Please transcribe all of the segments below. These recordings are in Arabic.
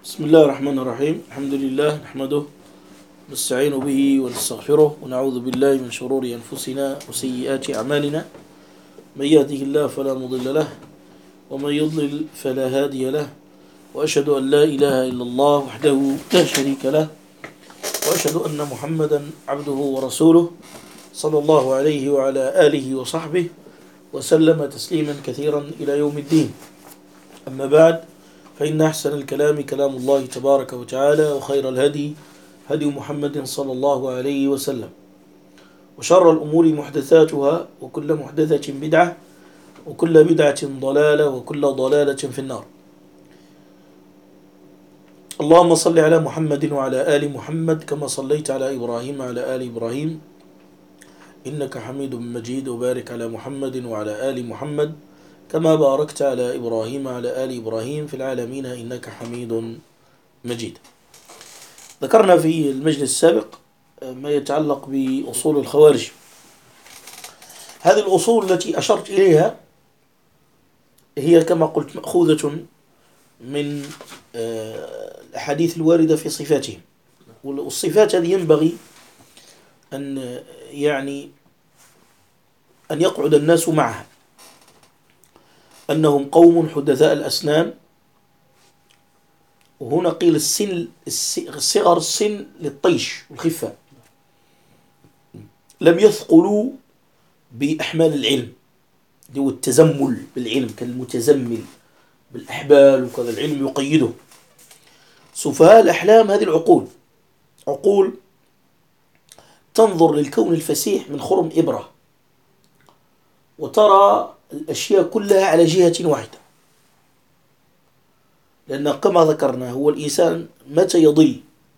بسم الله الرحمن الرحيم. الحمد لله نحمده نستعين به ونستغفره ونعوذ بالله من شرور أنفسنا وسيئات أعمالنا. من يهده الله فلا مضل له ومن يضلل فلا هادي له، وأشهد أن لا إله إلا الله وحده لا شريك له، وأشهد أن محمدا عبده ورسوله صلى الله عليه وعلى آله وصحبه وسلم تسليما كثيرا إلى يوم الدين. أما بعد، فإن أحسن الكلام كلام الله تبارك وتعالى، وخير الهدي هدي محمد صلى الله عليه وسلم، وشر الأمور محدثاتها، وكل محدثة بدعة، وكل بدعة ضلالة، وكل ضلالة في النار. اللهم صل على محمد وعلى آل محمد كما صليت على إبراهيم وعلى آل إبراهيم إنك حميد مجيد، وبارك على محمد وعلى آل محمد كما باركت على إبراهيم وعلى آل إبراهيم في العالمين إنك حميد مجيد. ذكرنا في المجلس السابق ما يتعلق بأصول الخوارج. هذه الأصول التي أشرت إليها هي كما قلت مأخوذة من الأحاديث الواردة في صفاتهم، والصفات هذه ينبغي أن يقعد الناس معها، أنهم قوم حدثاء الأسنان. وهنا قيل صغر السن للطيش والخفة، لم يثقلوا بأحمال العلم، هو التزمل بالعلم كالمتزمل بالأحبال، وكذا العلم يقيده. سفهاء الأحلام هذه عقول تنظر للكون الفسيح من خرم إبرة، وترى الأشياء كلها على جهة واحدة، لأن كما ذكرنا هو الإنسان متى يضل،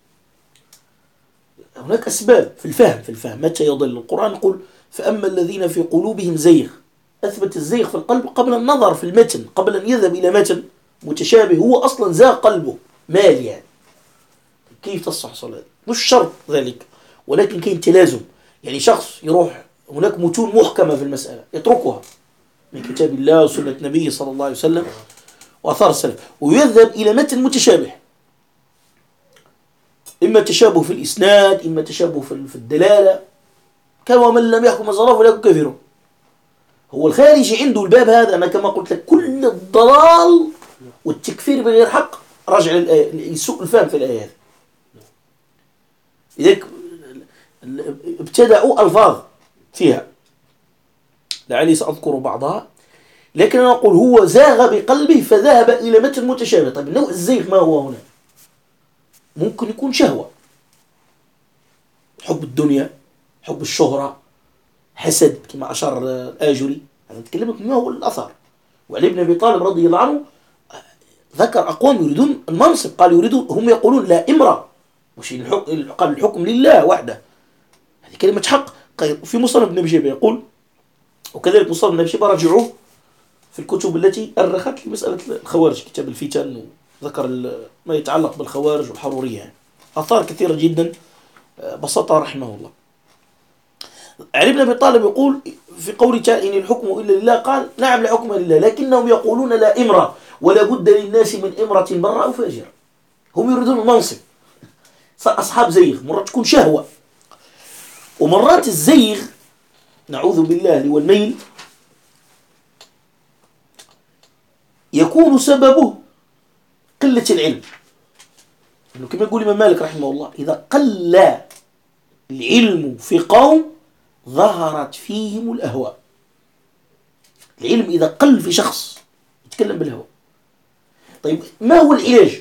هناك أسباب في الفهم متى يضل. القرآن يقول فأما الذين في قلوبهم زيغ، أثبت الزيغ في القلب قبل النظر في المتن، قبل أن يذهب إلى متن متشابه، هو أصلا زاغ قلبه مال، يعني كيف تصح صلاة؟ مش شرط ذلك، ولكن كاين تلازم. يعني شخص يروح هناك متون محكمة في المسألة يتركها من كتاب الله وسنة النبي صلى الله عليه وسلم وأثار السلف، ويذهب إلى متن متشابه، إما تشابه في الإسناد، إما تشابه في الدلالة، كما من لم يحكم الظراف ولا يكون كافره. هو الخارجي عنده الباب هذا. أنا كما قلت لك كل الضلال والتكفير بغير حق راجع لسوء الفهم في الآيات. لذلك ابتدعوا ألفاظ فيها لعلي سأذكر بعضها، لكن أنا أقول هو زاغ بقلبه فذهب إلى متن متشابه. طيب نوع الزيغ ما هو هنا؟ ممكن يكون شهوة، حب الدنيا، حب الشهرة، حسد كما أشار الآجري. أنا أتكلم ما هو الأثر. وعلي بن أبي طالب رضي الله عنه ذكر أقوام يريدون المنصب، قال هم يقولون لا إمرة، مش قال الحكم لله وحده. هذه كلمة حق. في مصنف ابن أبي شيبة يقول، وكذلك مصنف ابن أبي شيبة رجعوه في الكتب التي أرخت لمسألة الخوارج، كتاب الفتن، وذكر ما يتعلق بالخوارج والحرورية، يعني آثار كثيرة جدا بسطها رحمه الله. علي بن أبي طالب يقول في قوله تعالى إن الحكم إلا لله، قال نعم لا حكم لله، لكنهم يقولون لا إمرة، ولا بد للناس من إمرة برة أو فاجرة. هم يريدون المنصب، أصحاب زيغ. مرات تكون شهوة، ومرات الزيغ نعوذ بالله والميل يكون سببه قلة العلم. إنه كما يقول الإمام مالك رحمه الله إذا قل العلم في قوم ظهرت فيهم الأهواء. العلم إذا قل في شخص يتكلم بالهوى. طيب ما هو العلاج؟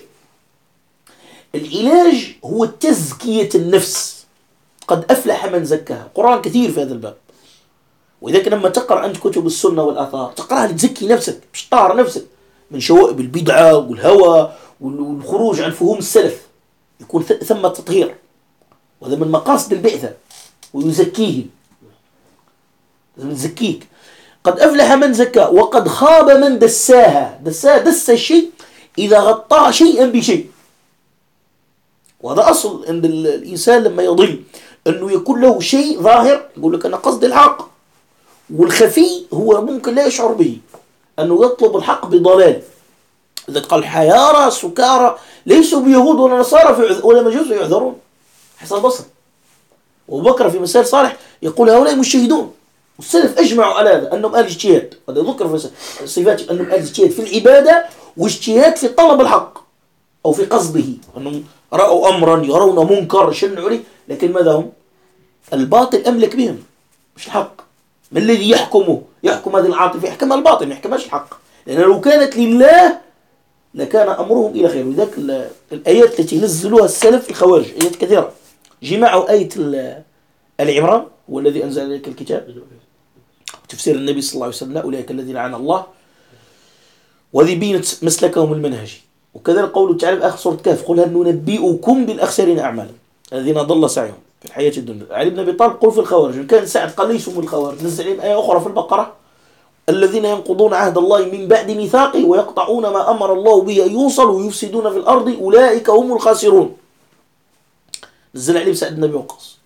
العلاج هو تزكية النفس. قد أفلح من زكاها. قرآن كثير في هذا الباب. وإذا لما تقرأ أنت كتب السنة والآثار تقرأها لتزكي نفسك، مش تطهر نفسك من شوائب البدعة والهوى والخروج عن فهوم السلف. يكون ثم تطهير، وهذا من مقاصد البعثة، ويزكيهم. لازم يزكيك. قد أفلح من زكاها وقد خاب من دساها. دس الشيء إذا غطى شيئا بشيء. وهذا أصل عند الإنسان لما يضل، أنه يكون له شيء ظاهر يقول لك أنا قصد الحق، والخفي هو ممكن لا يشعر به، أنه يطلب الحق بضلال. إذا قال حيارى سكارى ليسوا بيهود ولا نصارى ولا مجوس يعذرون. حسن البصري وأبو بكر في مسائل صالح يقول هؤلاء مجتهدون، والسلف أجمعوا على هذا أنهم أهل اجتهاد. هذا ذكر في صفات أنهم أهل اجتهاد في العبادة واجتهاد في طلب الحق أو في قصده، أنهم رأوا أمرا يرون منكر شنعوا عليه، لكن ماذا هم؟ الباطل أملك بهم مش الحق. ما الذي يحكمه؟ يحكم هذه العاطفة، يحكم الباطل، ما يحكمش الحق، لأن لو كانت لله لكان أمرهم إلى خير. وذلك الآيات التي نزلوها السلف الخوارج آيات كثيرة. جمعوا آية العمران والذي أنزل إليك الكتاب، تفسير النبي صلى الله عليه وسلم أولئك الذين لعن الله، وذي بينت مسلكهم المنهجي. وكذلك قوله تعالى في آخر سورة كهف قل هل ننبئكم بالأخسرين أعمالا الذين ضل سعيهم في الحياة الدنيا. علي بن أبي طالب قل في الخوارج، كان سعد قال ليسوا من الخوارج، نزل عليهم آية أخرى في البقرة الذين ينقضون عهد الله من بعد ميثاقه ويقطعون ما أمر الله به أن يوصل ويفسدون في الأرض أولئك هم الخاسرون. نزل عليه سعد بن أبي وقاص.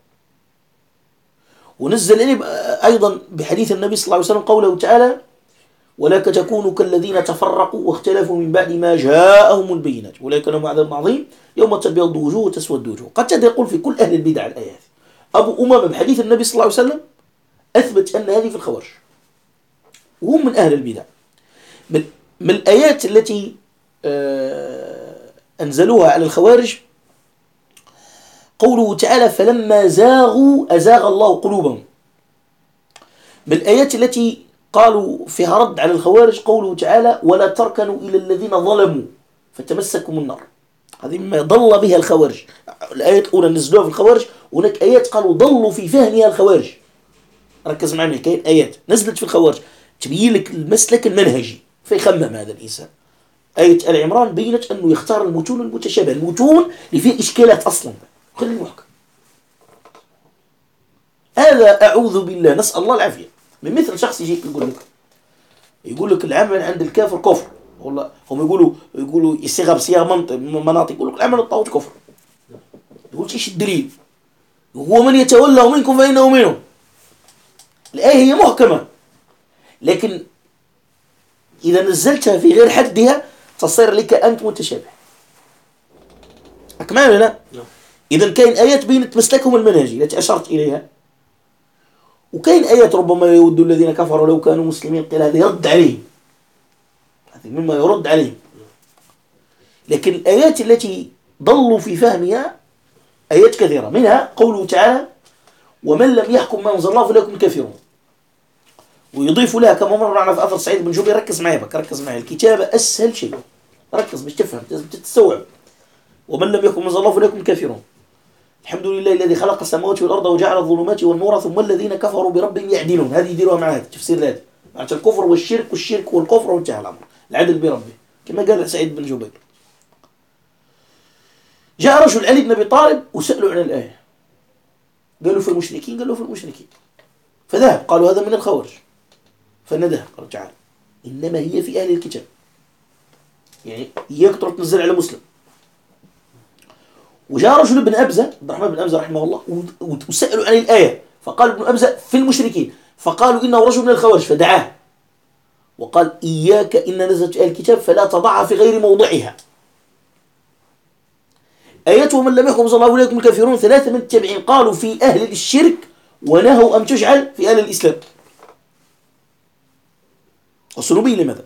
ونزل عليه أيضا بحديث النبي صلى الله عليه وسلم قوله تعالى ولا تكونوا كالذين تفرقوا واختلفوا من بعد ما جاءهم البينات أولئك لهم عذاب عظيم يوم تبيض وجوه وتسود وجوه. قد يقول في كل أهل البدع الآيات. أبو أمامة بحديث النبي صلى الله عليه وسلم أثبت أن هذه في الخوارج وهم من أهل البدع. من الآيات التي أنزلوها على الخوارج قوله تعالى فلما زاغوا أزاغ الله قلوبهم. من الآيات التي قالوا فيها رد على الخوارج قوله تعالى ولا تركنوا إلى الذين ظلموا فتمسكم النار. هذه ما ضل بها الخوارج. الآيات الأولى نزلوها في الخوارج، وهناك آيات قالوا ضلوا في فهمها الخوارج. ركز معنا، كاين آيات نزلت في الخوارج تبين لك المسلك المنهجي فيخمم هذا الإنسان. آية آل عمران بينت أنه يختار المتون المتشابهة، المتون اللي فيها إشكالات أصلا، خلي المحكم. هذا أعوذ بالله نسأل الله العافية من مثل شخص يجيك يقول لك العمل عند الكافر كفر، والله هم يقولوا يصيغها بصيغة مناطق، يقول لك العمل الطاغوت كفر. يقول ايش الدليل؟ هو من يتولى منكم فإنه منهم. الآية هي محكمة، لكن إذا نزلتها في غير حدها تصير لك أنت متشابه. أكمل لا؟ إذا كاين آيات بينت مسلكهم المنهجي التي أشرت إليها، وكاين آيات ربما يود الذين كفروا لو كانوا مسلمين قيل هذا يرد عليهم، هذا مما يرد عليهم. لكن الآيات التي ضلوا في فهمها آيات كثيرة، منها قوله تعالى ومن لم يحكم ما أنزل الله فليكن كافرون. ويضيف لها كما مر معنا في أثر سعيد بن جبير. ركز معي ركز معي، الكتابة أسهل شيء، ركز باش تفهم تستوعب. ومن لم يحكم ما أنزل الله فليكن كافرون. الحمد لله الذي خلق السماوات والأرض وجعل الظلمات والنور ثم الذين كفروا بربهم يعدلون. هذه يديروها مع هذا تفسير هذا معنى الكفر والشرك والكفر وانتهى الأمر، العدل بربه كما قال سعيد بن جبير. جاء رجل علي بن أبي طالب وسألوا عن الآية، قالوا في المشركين، قالوا في المشركين، فذهب قالوا هذا من الخوارج، فنداه قالوا تعالى إنما هي في أهل الكتاب، يعني إياك تروح تنزل على مسلم. وجاء رجل ابن أبزة عبد الرحمن بن أبزة رحمه الله وسألوا عن الآية، فقال ابن أبزة في المشركين، فقالوا إنه رجل من الخوارج، فدعاه وقال إياك إن نزلت أهل الكتاب فلا تضعها في غير موضعها. آياته من لم يحكم الله أولئك هم الكافرون ثلاثة من التابعين قالوا في أهل الشرك ونهوا أن تجعل في أهل الإسلام. والسلوبي لماذا؟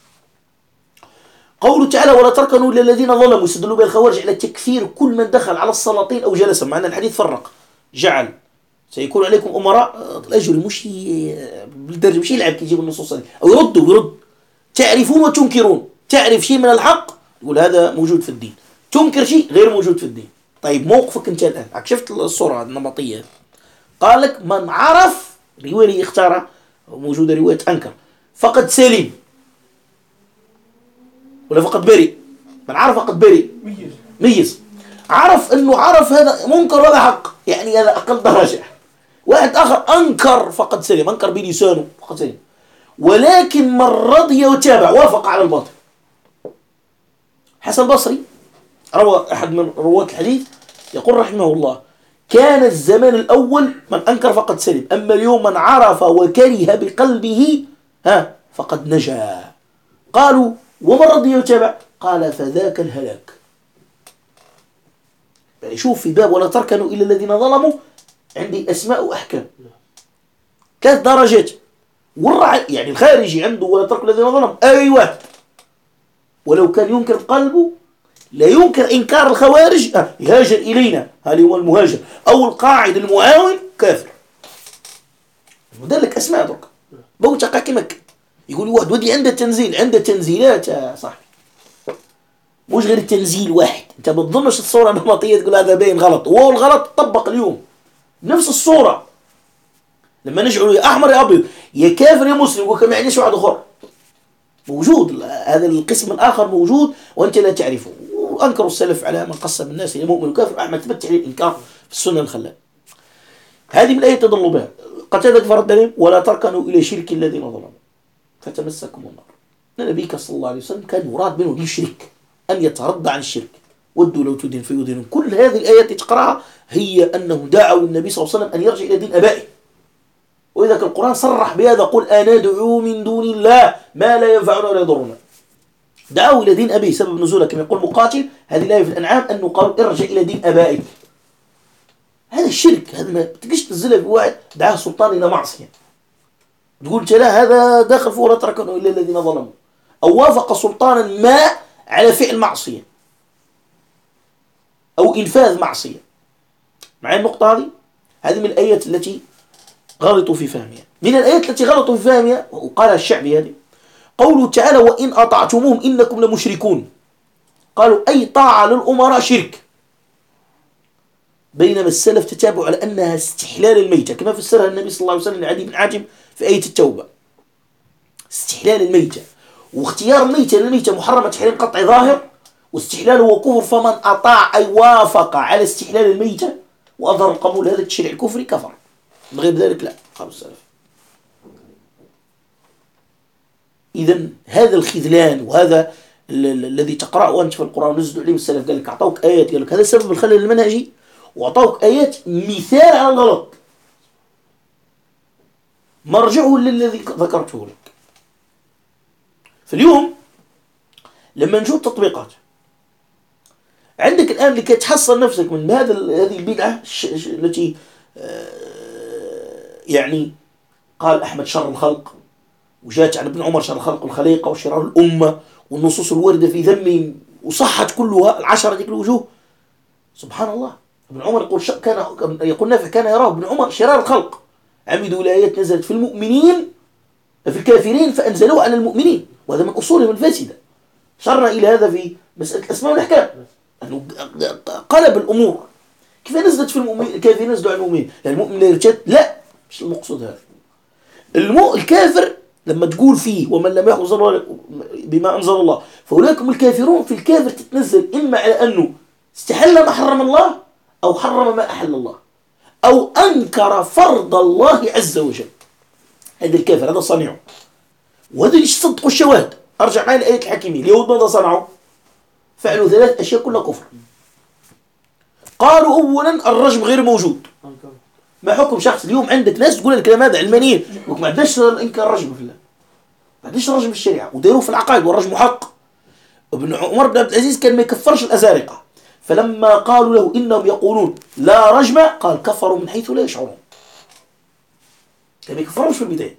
قوله تعالى ولا تركنوا إلى الذين ظلموا، يستدلوا بها الخوارج على تكفير كل من دخل على السلاطين أو جلس، مع أن الحديث فرق جعل سيكون عليكم أمراء الأجر مش بالدرجة مش يلعب كي يجيب النصوص هذه أو يرد تعرفون وتنكرون، تعرف شيء من الحق يقول هذا موجود في الدين، تنكر شيء غير موجود في الدين. طيب موقفك أنت الآن، شفت الصورة النمطية، قال لك من عرف رواية اختارها موجودة رواية أنكر فقد سلم ولا فقد بريء. من عرف فقد بريء، ميز، عرف أنه عرف هذا منكر وهذا حق، يعني هذا أقل درجة. واحد آخر أنكر فقد سلم، أنكر بلسانه فقد سلم، ولكن من رضي وتابع وافق على الباطل. حسن البصري روى أحد من رواة الحديث يقول رحمه الله كان الزمان الأول من أنكر فقد سلم، أما اليوم من عرف وكره بقلبه فقد نجا. قالوا ومن رضي وتابع قال فذاك الهلاك. يعني شوف في باب ولا تركنوا إلى الذين ظلموا عندي أسماء وأحكام 3 درجات. يعني الخارجي عنده ولا تركوا الذين ظلموا أي واحد ولو كان ينكر قلبه لا ينكر إنكار الخوارج يهاجر إلينا، هذا هو المهاجر أو القاعد المعاون كافر. ودلك أسماء درك بوجه قاكي مكة يقول واحد ودي عنده تنزيل، عنده تنزيلات يا صاحبي، مش غير التنزيل واحد. انت ما تظنش الصورة نمطية تقول هذا باين غلط، وهو الغلط طبق اليوم نفس الصورة. لما نجعله يا أحمر يا أبيض يا كافر يا مسلم وكما يعنيش واحد آخر موجود، هذا القسم الآخر موجود وأنت لا تعرفه. وأنكروا السلف على من قسم الناس إلى مؤمن وكافر، أحمد ثبت عليه الإنكار في السنة الخلال. هذه من الآية تضل بها. قتادة فرد عليهم ولا تركنوا إلى شرك الذين ظلموا فتمسكم النار. النبي صلى الله عليه وسلم كان يراد منه الشرك، أن يتردى عن الشرك. ودوا لو تدين فيدينون. كل هذه الآيات تقرأها هي أنه دعوا النبي صلى الله عليه وسلم أن يرجع إلى دين أبائه. وإذا القرآن صرح بهذا قل أنا ندعو من دون الله ما لا ينفعنا ولا يضرنا. دعوا إلى دين أبيه. سبب نزوله كما يقول مقاتل هذه الآية في الأنعام أنه قال ارجع إلى دين أبائك. هذا الشرك، هذا ما تقش تنزلها بواحد دعاه سلطان إلى معصية تقول لا هذا داخل فوق لا تركنوا إلا الذين ظلموا، أو وافق سلطانا ما على فعل معصية أو إنفاذ معصية. مع النقطة هذه من الآيات التي غلطوا في فهمها. من الآيات التي غلطوا في فهمها وقالها الشعبي هذه قوله تعالى وإن أطعتموهم إنكم لمشركون. قالوا أي طاعة للأمراء شرك، بينما السلف تتابعوا على أنها استحلال الميتة كما فسرها النبي صلى الله عليه وسلم لعدي بن حاتم في آية التوبة. استحلال الميتة واختيار الميتة للميتة محرمة تحريم قطع ظاهر، واستحلاله هو كفر، فمن أطاع أي وافق على استحلال الميتة وأظهر القبول هذا التشريع الكفري كفر، من غير ذلك لا. قالوا السلف. إذن هذا الخذلان وهذا الذي تقرأه أنت في القرآن ونزلوا عليه السلف قال لك أعطوك آيات قال لك هذا سبب الخلل المنهجي، وأعطوك آيات مثال على الغلط مرجعه للذي ذكرته لك. فاليوم لما نشوف تطبيقات عندك الآن لكي تحصل نفسك من هذه البدعة التي يعني قال أحمد شر الخلق، وجاءت عن ابن عمر شر الخلق والخليقة وشرار الأمة والنصوص الواردة في ذمه وصحت كلها 10 ذيك الوجوه. سبحان الله. ابن عمر يقول نافع كان يراه ابن عمر شرار الخلق، عمدوا الآيات نزلت في المؤمنين في الكافرين فأنزلوه على المؤمنين، وهذا من أصولهم الفاسدة. شرنا إلى هذا في مسألة الأسماء والأحكام أنه قلب الأمور. كيف نزلت في المؤمنين الكافرين نزلوا على المؤمنين يعني المؤمن لا يرتد؟ لا، مش المقصود هذا. الكافر لما تقول فيه ومن لم يحفظ بما أنزل الله فأولئك هم الكافرون، في الكافر تتنزل إما على أنه استحل ما حرم الله أو حرم ما أحل الله أو أنكر فرض الله عز وجل. هذا الكافر هذا صنيعه، وهذا يصدق الشواهد. أرجع معي لآية الحكيمية. اليهود ماذا صنعوا؟ فعلوا 3 أشياء كلها كفر. قالوا أولا الرجم غير موجود. ما حكم شخص اليوم عندك ناس تقول الكلام هذا علمانيين ما عندناش إنكار الرجم في الله، ما عندناش الرجم في الشريعة وديروه في العقائد والرجم حق. ابن عمر بن عبد العزيز كان ما يكفرش الأزارقة، فلما قالوا له إنهم يقولون لا رجم قال كفروا من حيث لا يشعرون. كان ما يكفرش في البداية.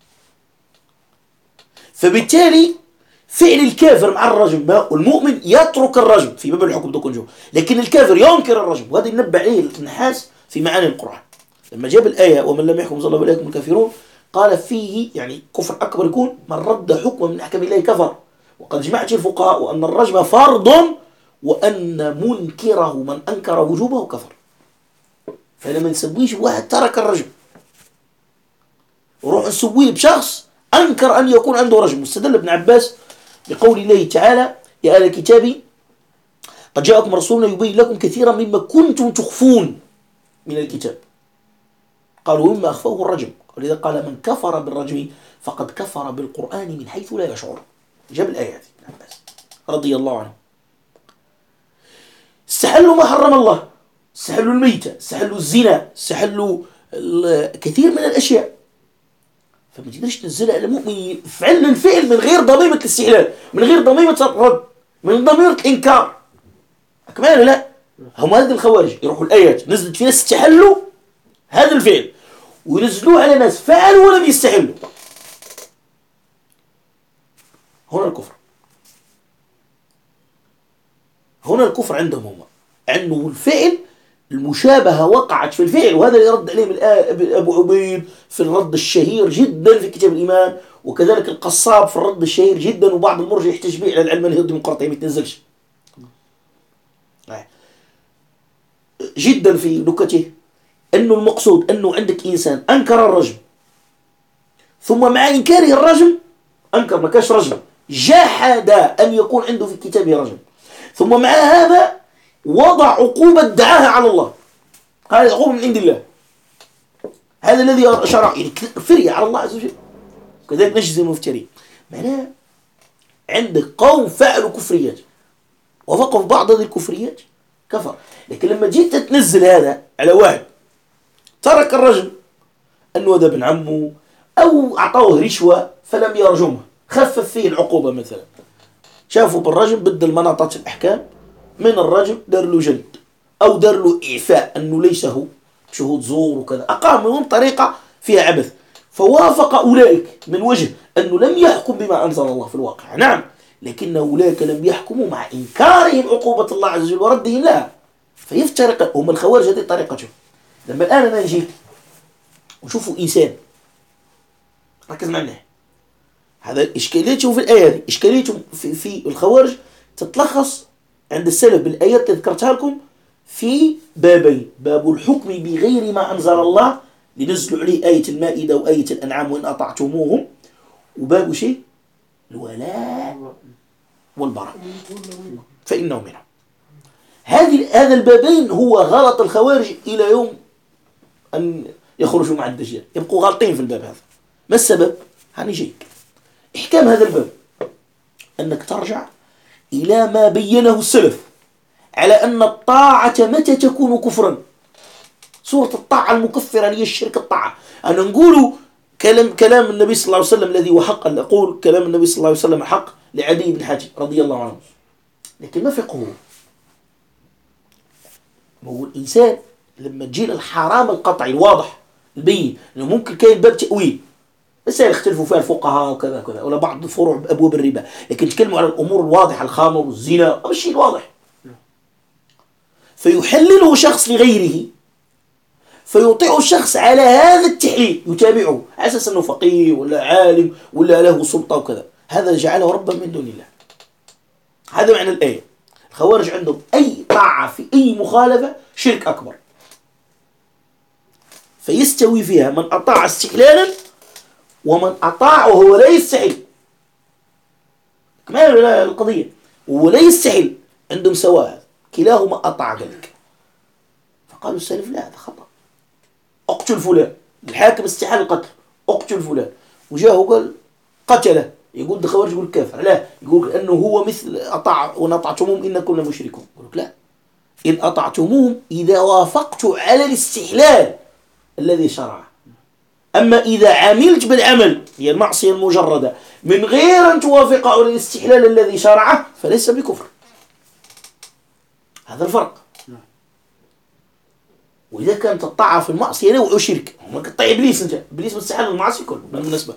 فبالتالي فعل الكافر مع الرجم والمؤمن يترك الرجم في باب الحكم دو كنجو، لكن الكافر ينكر الرجم، وهذا ينبع عليه النحاس في معاني القرآن. لما جاب الآية ومن لم يحكم الله فأولئك هم الكافرون قال فيه يعني كفر أكبر يكون من رد حكم من أحكام الله كفر. وقد جمعت الفقهاء وأن الرجم فرض وأن منكره من أنكر وجوبه كفر. فلما نسويش واحد ترك الرجم وروح نسويه بشخص أنكر أن يكون عنده رجم. واستدل ابن عباس بقول الله تعالى يا أهل الكتاب قد جاءكم رسولنا يبين لكم كثيرا مما كنتم تخفون من الكتاب قالوا مما أخفوه الرجم، ولذا قال من كفر بالرجم فقد كفر بالقرآن من حيث لا يشعر. جاب الآيات ابن عباس رضي الله عنه. استحلوا ما حرم الله، استحلوا الميتة، استحلوا الزنا، استحلوا كثير من الأشياء. فما تقدرش تنزلها على مؤمن يفعل الفعل من غير ضميمة الاستحلال، من غير ضميمة الرد، من ضميمة الإنكار. أكمل لا، هم هذه الخوارج يروحوا الآيات نزلت في ناس استحلوا هذا الفعل وينزلوه على ناس فعلوا ولم يستحلوا. هنا الكفر، هنا الكفر عندهم هم، عنده الفعل المشابهة وقعت في الفعل، وهذا اللي يرد عليهم أبو عبيد في الرد الشهير جدا في كتاب الإيمان، وكذلك القصاب في الرد الشهير جدا، وبعض المرجع يحتج به على العلم الديمقراطي ما يتنزلش جدا في نكته، أنه المقصود أنه عندك إنسان أنكر الرجم، ثم مع إنكاره الرجم أنكر ما كاش رجم، جحد أن يكون عنده في كتابه رجم، ثم مع هذا وضع عقوبة دعاها على الله، هذه عقوبة من عند الله، هذا الذي شرع يعني فرية على الله عز وجل، كذلك نجزي المفترين. معناه عندك قوم فعلوا كفريات وفقوا في بعض هذه الكفريات كفر، لكن لما جيت تنزل هذا على واحد ترك الرجم أنه ذا ابن عمه أو أعطوه رشوة فلم يرجمه، خفف فيه العقوبة مثلا، شافوا بالرجم بدل مناطات الأحكام من الرجم دار له جلد أو دار له إعفاء أنه ليس هو شهود زور وكذا، أقام منهم طريقة فيها عبث، فوافق أولئك من وجه أنه لم يحكم بما أنزل الله في الواقع، نعم، لكن أولئك لم يحكموا مع إنكارهم عقوبة الله عز وجل وردهم لها، فيفترق هم الخوارج. هذه طريقتهم. لما الآن أنا نجي وشوفوا إنسان، ركز معنا، هذا إشكاليته في الآية دي، إشكاليته في الخوارج تتلخص عند السلف بالآيات اللي ذكرتها لكم في بابين: باب الحكم بغير ما أنزل الله لنزل عليه آية المائدة وآية الأنعام وإن أطعتموهم، وباب شيء الولاء والبراء فإنه منهم. هذا البابين هو غلط الخوارج إلى يوم أن يخرجوا مع الدجال، يبقوا غالطين في الباب هذا. ما السبب؟ هنجيك إحكام هذا الباب أنك ترجع إلى ما بينه السلف على أن الطاعة متى تكون كفرا. سورة الطاعة المكفرة هي الشرك الطاعة. أنا نقول كلام النبي صلى الله عليه وسلم الذي هو حق، أن أقول كلام النبي صلى الله عليه وسلم حق لعدي بن حاتم رضي الله عنه، لكن ما فقهه. هو الإنسان لما تجي الحرام القطعي الواضح البين، إنه ممكن كاين باب تأويل بس يختلفوا فيها الفقهاء وكذا كذا، ولا بعض فروع أبواب الربا، لكن تكلموا على الأمور الواضحة، الخمر والزنا أو الشيء الواضح، فيحلله شخص لغيره فيطيع الشخص على هذا التحليل، يتابعه على أساس أنه فقيه ولا عالم ولا له سلطة وكذا، هذا جعله ربا من دون الله. هذا معنى الآية. الخوارج عندهم أي طاعة في أي مخالفة شرك أكبر، فيستوي فيها من أطاع استحلالا ومن أطاع وهو لا يستحل. كمان القضية وهو لا يستحل عندهم سواء، كلاهما أطاع ذلك. فقالوا السلف لا، هذا خطأ، اقتل فلان، الحاكم استحل القتل، اقتل فلان، وجاءه قال قتله، يقول ده خوارج، يقول كافر، لا، يقول أنه هو مثل أطاع وإن أطعتموهم إنكم لمشركون. يقول لا، إن أطعتموهم إذا وافقت على الاستحلال الذي شرعه، أما إذا عملت بالعمل هي المعصية المجردة من غير أن توافق على الاستحلال الذي شرعه فليس بكفر. هذا الفرق. وإذا كانت الطاعة في المعصية نوع شرك، ما تطيع إبليس، أنت إبليس مستحل المعاصي كله بالمناسبة،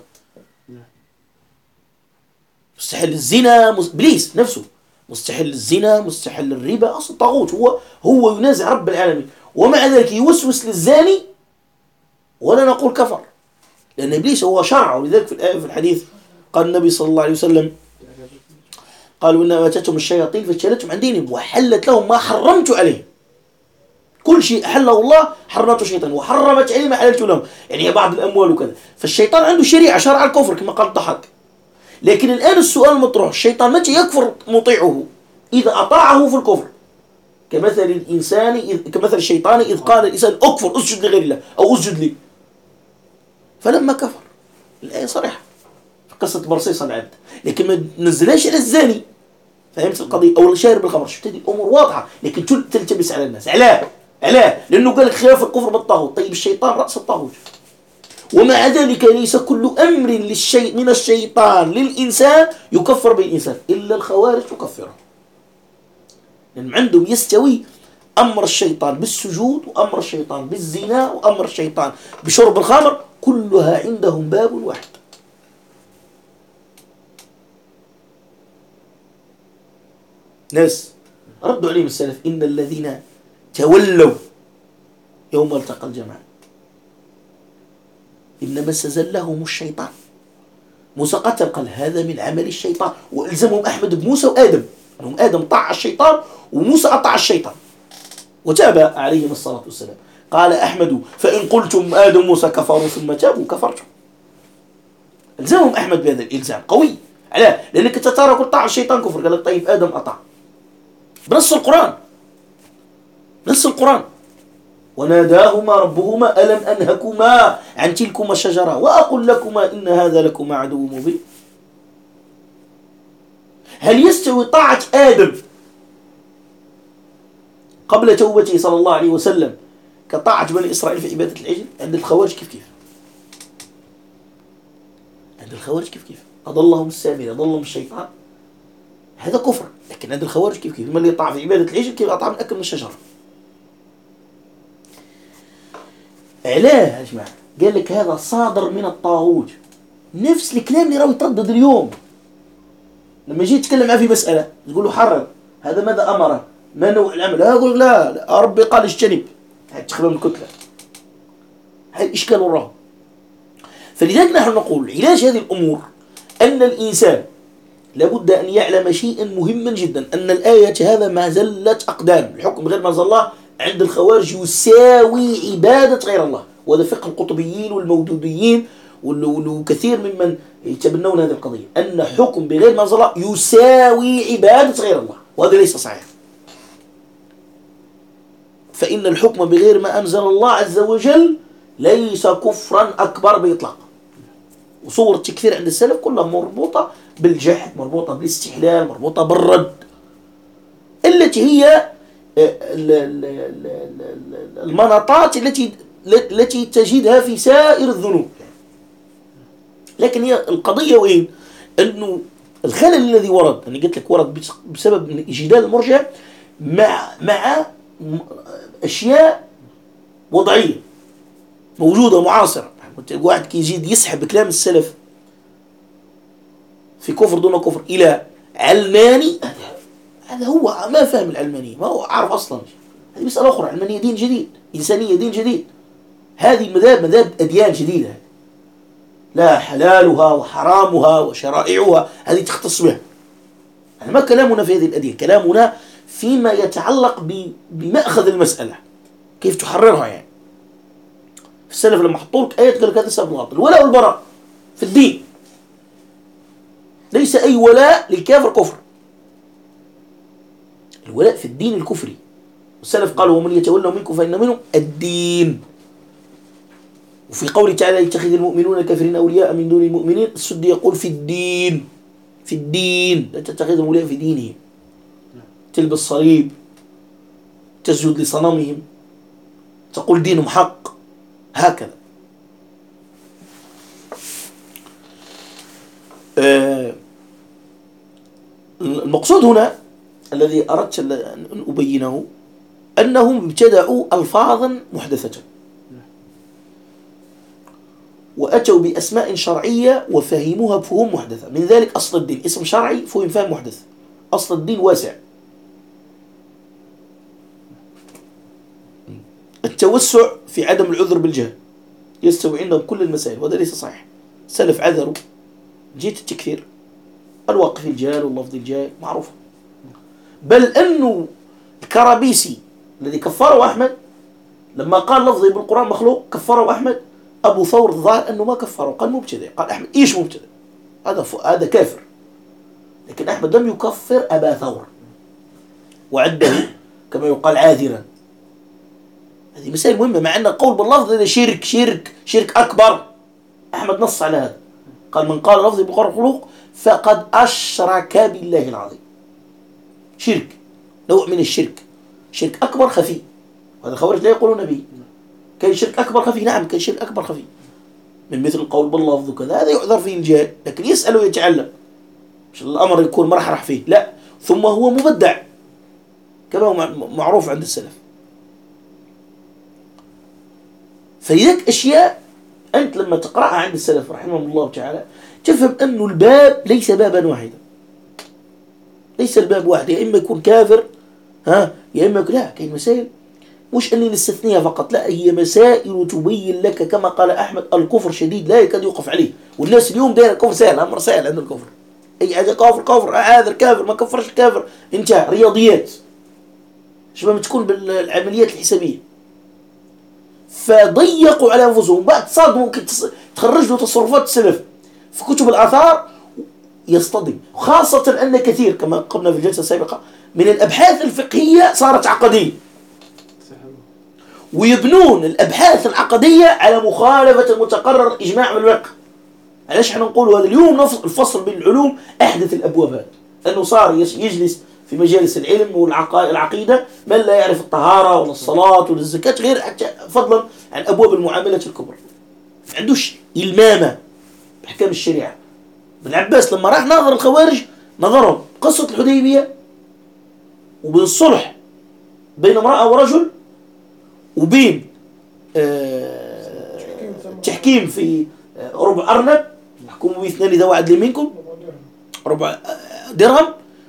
مستحل الزنا، إبليس نفسه مستحل الزنا، مستحل الربا، أصلا طاغوت، هو ينازع رب العالمين، ومع ذلك يوسوس للزاني ولا نقول كفر، لأن إبليس هو شرع. ولذلك في الآية في الحديث قال النبي صلى الله عليه وسلم قالوا إنما أتتهم الشياطين فاجتالتهم عن دينهم وحلت لهم ما حرمت عليهم، كل شيء أحله الله حرمته الشيطان وحرمت عليه ما حللت لهم، يعني بعض الأموال وكذا. فالشيطان عنده شريعة شرع الكفر كما قال الضحاك. لكن الآن السؤال المطروح، الشيطان متى يكفر مطيعه؟ إذا أطاعه في الكفر، كمثل الإنسان كمثل الشيطان إذ قال الإنسان أكفر أسجد لغير الله أو أسجد لي، فلما كفر. الآية صريحة في قصة برصيصة العبد، لكن ما نزلهاش على الزاني، فهمت القضية؟ أو شارب الخمر. شفت هذه الأمور واضحة، لكن تلتبس على الناس. علاه؟ لأنه قال لك خلاف الكفر بالطاغوت. طيب الشيطان رأس الطاغوت، ومع ذلك ليس كل أمر من الشيطان للإنسان يكفر بالإنسان إلا الخوارج تكفره، لأن عندهم يستوي أمر الشيطان بالسجود وأمر الشيطان بالزنا وأمر الشيطان بشرب الخمر، كلها عندهم باب واحد. ناس ردوا عليهم السلف: إن الذين تولوا يوم التقى الجمعان إنما استزلهم الشيطان. موسى قتل، قال هذا من عمل الشيطان، وألزمهم أحمد بموسى وآدم، أنهم آدم طاع الشيطان وموسى أطاع الشيطان وتاب عليهم الصلاة والسلام. قال أحمد: فإن قلتم آدم موسى كفروا ثم تابوا كفرتم. ألزمهم أحمد بهذا الإلزام قوي. علاه؟ لأنك تترى كل طاع الشيطان كفر. قال طيب آدم أطاع بنص القرآن، نص القرآن: وناداهما ربهما ألم أنهكما عن تلكما الشجرة وأقول لكما إن هذا لكما عدو مبين. هل يستوي طاعة آدم قبل توبته صلى الله عليه وسلم كطاعة بني إسرائيل في عبادة العجل؟ عند الخوارج كيف كيف، عند الخوارج كيف كيف أضلهم السامري، أضلهم الشيطان، هذا كفر. لكن عند الخوارج كيف كيف، من اللي طاع في عبادة العجل كيف أطاع من أكل من الشجرة. علاه يا جماعة؟ قال لك هذا صادر من الطاغوت. نفس الكلام اللي راهو يتردد اليوم. لما جيت تتكلم معه في مسألة تقول له حرر، هذا ماذا أمره؟ ما نوع العمل؟ يقول لا ربي قال اجتنب. هاي تخلون الكتلة، هاي إشكال وراه. فلذلك نحن نقول علاج هذه الأمور أن الإنسان لابد أن يعلم شيئا مهما جدا، أن الآية هذا ما زلت أقدام الحكم غير ما زال الله عند الخوارج يساوي عبادة غير الله. وهذا فقه القطبيين والمودوديين وكثير ممن يتبنون هذه القضية، أن حكم بغير ما زال الله يساوي عبادة غير الله، وهذا ليس صحيح. فإن الحكم بغير ما أنزل الله عز وجل ليس كفرا أكبر بإطلاق. وصور التكفير عند السلف كلها مربوطة بالجحد، مربوطة بالاستحلال، مربوطة بالرد، التي هي المناطات التي تجدها في سائر الذنوب. لكن هي القضية وين؟ أنه الخلل الذي ورد، أنا قلت لك ورد بسبب جدال المرجع مع أشياء وضعية موجودة معاصرة. واحد كيجي يسحب كلام السلف في كفر دون كفر إلى علماني، هذا هو ما فهم العلمانية، ما هو عارف أصلا. هذه مسألة أخرى. علمانية دين جديد، إنسانية دين جديد، هذه مذاهب أديان جديدة، لا حلالها وحرامها وشرائعها هذه تختص بها. يعني ما كلامنا في هذه الأديان، كلامنا فيما يتعلق بمأخذ المسألة، كيف تحررها. يعني في السلف لما حطوا لك آية قال لك هذا سبب باطل. الولاء والبراء في الدين، ليس أي ولاء للكافر كفر، الولاء في الدين الكفري. والسلف قالوا ومن يتولوا منكم فإن منهم الدين. وفي قوله تعالى يتخذ المؤمنون الكافرين أولياء من دون المؤمنين، السد يقول في الدين، في الدين، لا تتخذهم أولياء في دينهم، تلبس صليب، تسجد لصنمهم، تقول دينهم حق، هكذا. المقصود هنا الذي أردت أن أبينه أنهم ابتدعوا ألفاظا محدثة وأتوا بأسماء شرعية وفهموها بفهوم محدثة. من ذلك أصل الدين، اسم شرعي فهم محدث. أصل الدين واسع. التوسع في عدم العذر بالجهل يستوي عندهم كل المسائل، وهذا ليس صحيح. السلف عذروا جيت التكفير، الواقف الجهل واللفظ الجهل معروف. بل أنه الكرابيسي الذي كفره أحمد لما قال لفظي بالقرآن مخلوق كفره أحمد، أبو ثور الظاهر أنه ما كفره، قال مبتدع. قال أحمد إيش مبتدع؟ هذا كافر. لكن أحمد لم يكفر أبا ثور وعده كما يقال عاذرا. هذه مسائل مهمة، مع أن القول باللفظ هذا شرك أكبر. أحمد نص على هذا، قال من قال لفظي بالقرآن مخلوق فقد أشرك بالله العظيم. شرك، نوع من الشرك، شرك أكبر خفي، وهذا الخوارج لا يقولون به. كان شرك أكبر خفي، نعم كان شرك أكبر خفي. من مثل القول باللفظ وكذا، هذا يعذر فيه الجاهل، لكن يسأل ويتعلم، مش الأمر يكون مرحرح فيه، لا، ثم هو مبدع كما هو معروف عند السلف. فلذلك أشياء أنت لما تقرأها عند السلف رحمهم الله تعالى تفهم أنه الباب ليس بابا واحدا، ليس الباب واحد، يا إما يكون كافر يا إما يكون لا، كاين مسائل مش أني نستثنيها فقط، لا، هي مسائل تبين لك كما قال أحمد الكفر شديد لا يكاد يوقف عليه، والناس اليوم داير الكفر سهل، أمر سهل عند الكفر، أي حاجة كفر هذا الكافر ما كفرش الكافر، انتهى، رياضيات شبه ما تكون بالعمليات الحسابية. فضيقوا على أنفسهم، بعد صاد ممكن تخرج له تصرفات السلف في كتب الآثار يصطدم، خاصة أن كثير كما قلنا في الجلسة السابقة من الأبحاث الفقهية صارت عقدية، ويبنون الأبحاث العقدية على مخالفة المتقرر إجماع من الفقه. علاش احنا نقول هذا اليوم الفصل بين العلوم أحدث الأبواب هذا، أنه صار يجلس في مجالس العلم والعقيدة من لا يعرف الطهارة ولا الصلاة ولا الزكاة غير حتى فضلا عن أبواب المعاملات الكبرى، ما عندوش إلمامة بأحكام الشريعة. ابن عباس لما راح ناظر الخوارج نظرهم قصة الحديبية وبين الصلح بين امرأة ورجل، وبين تحكيم في ربع أرنب يحكموا به اثنان إذا وعد لي منكم، ربع درهم،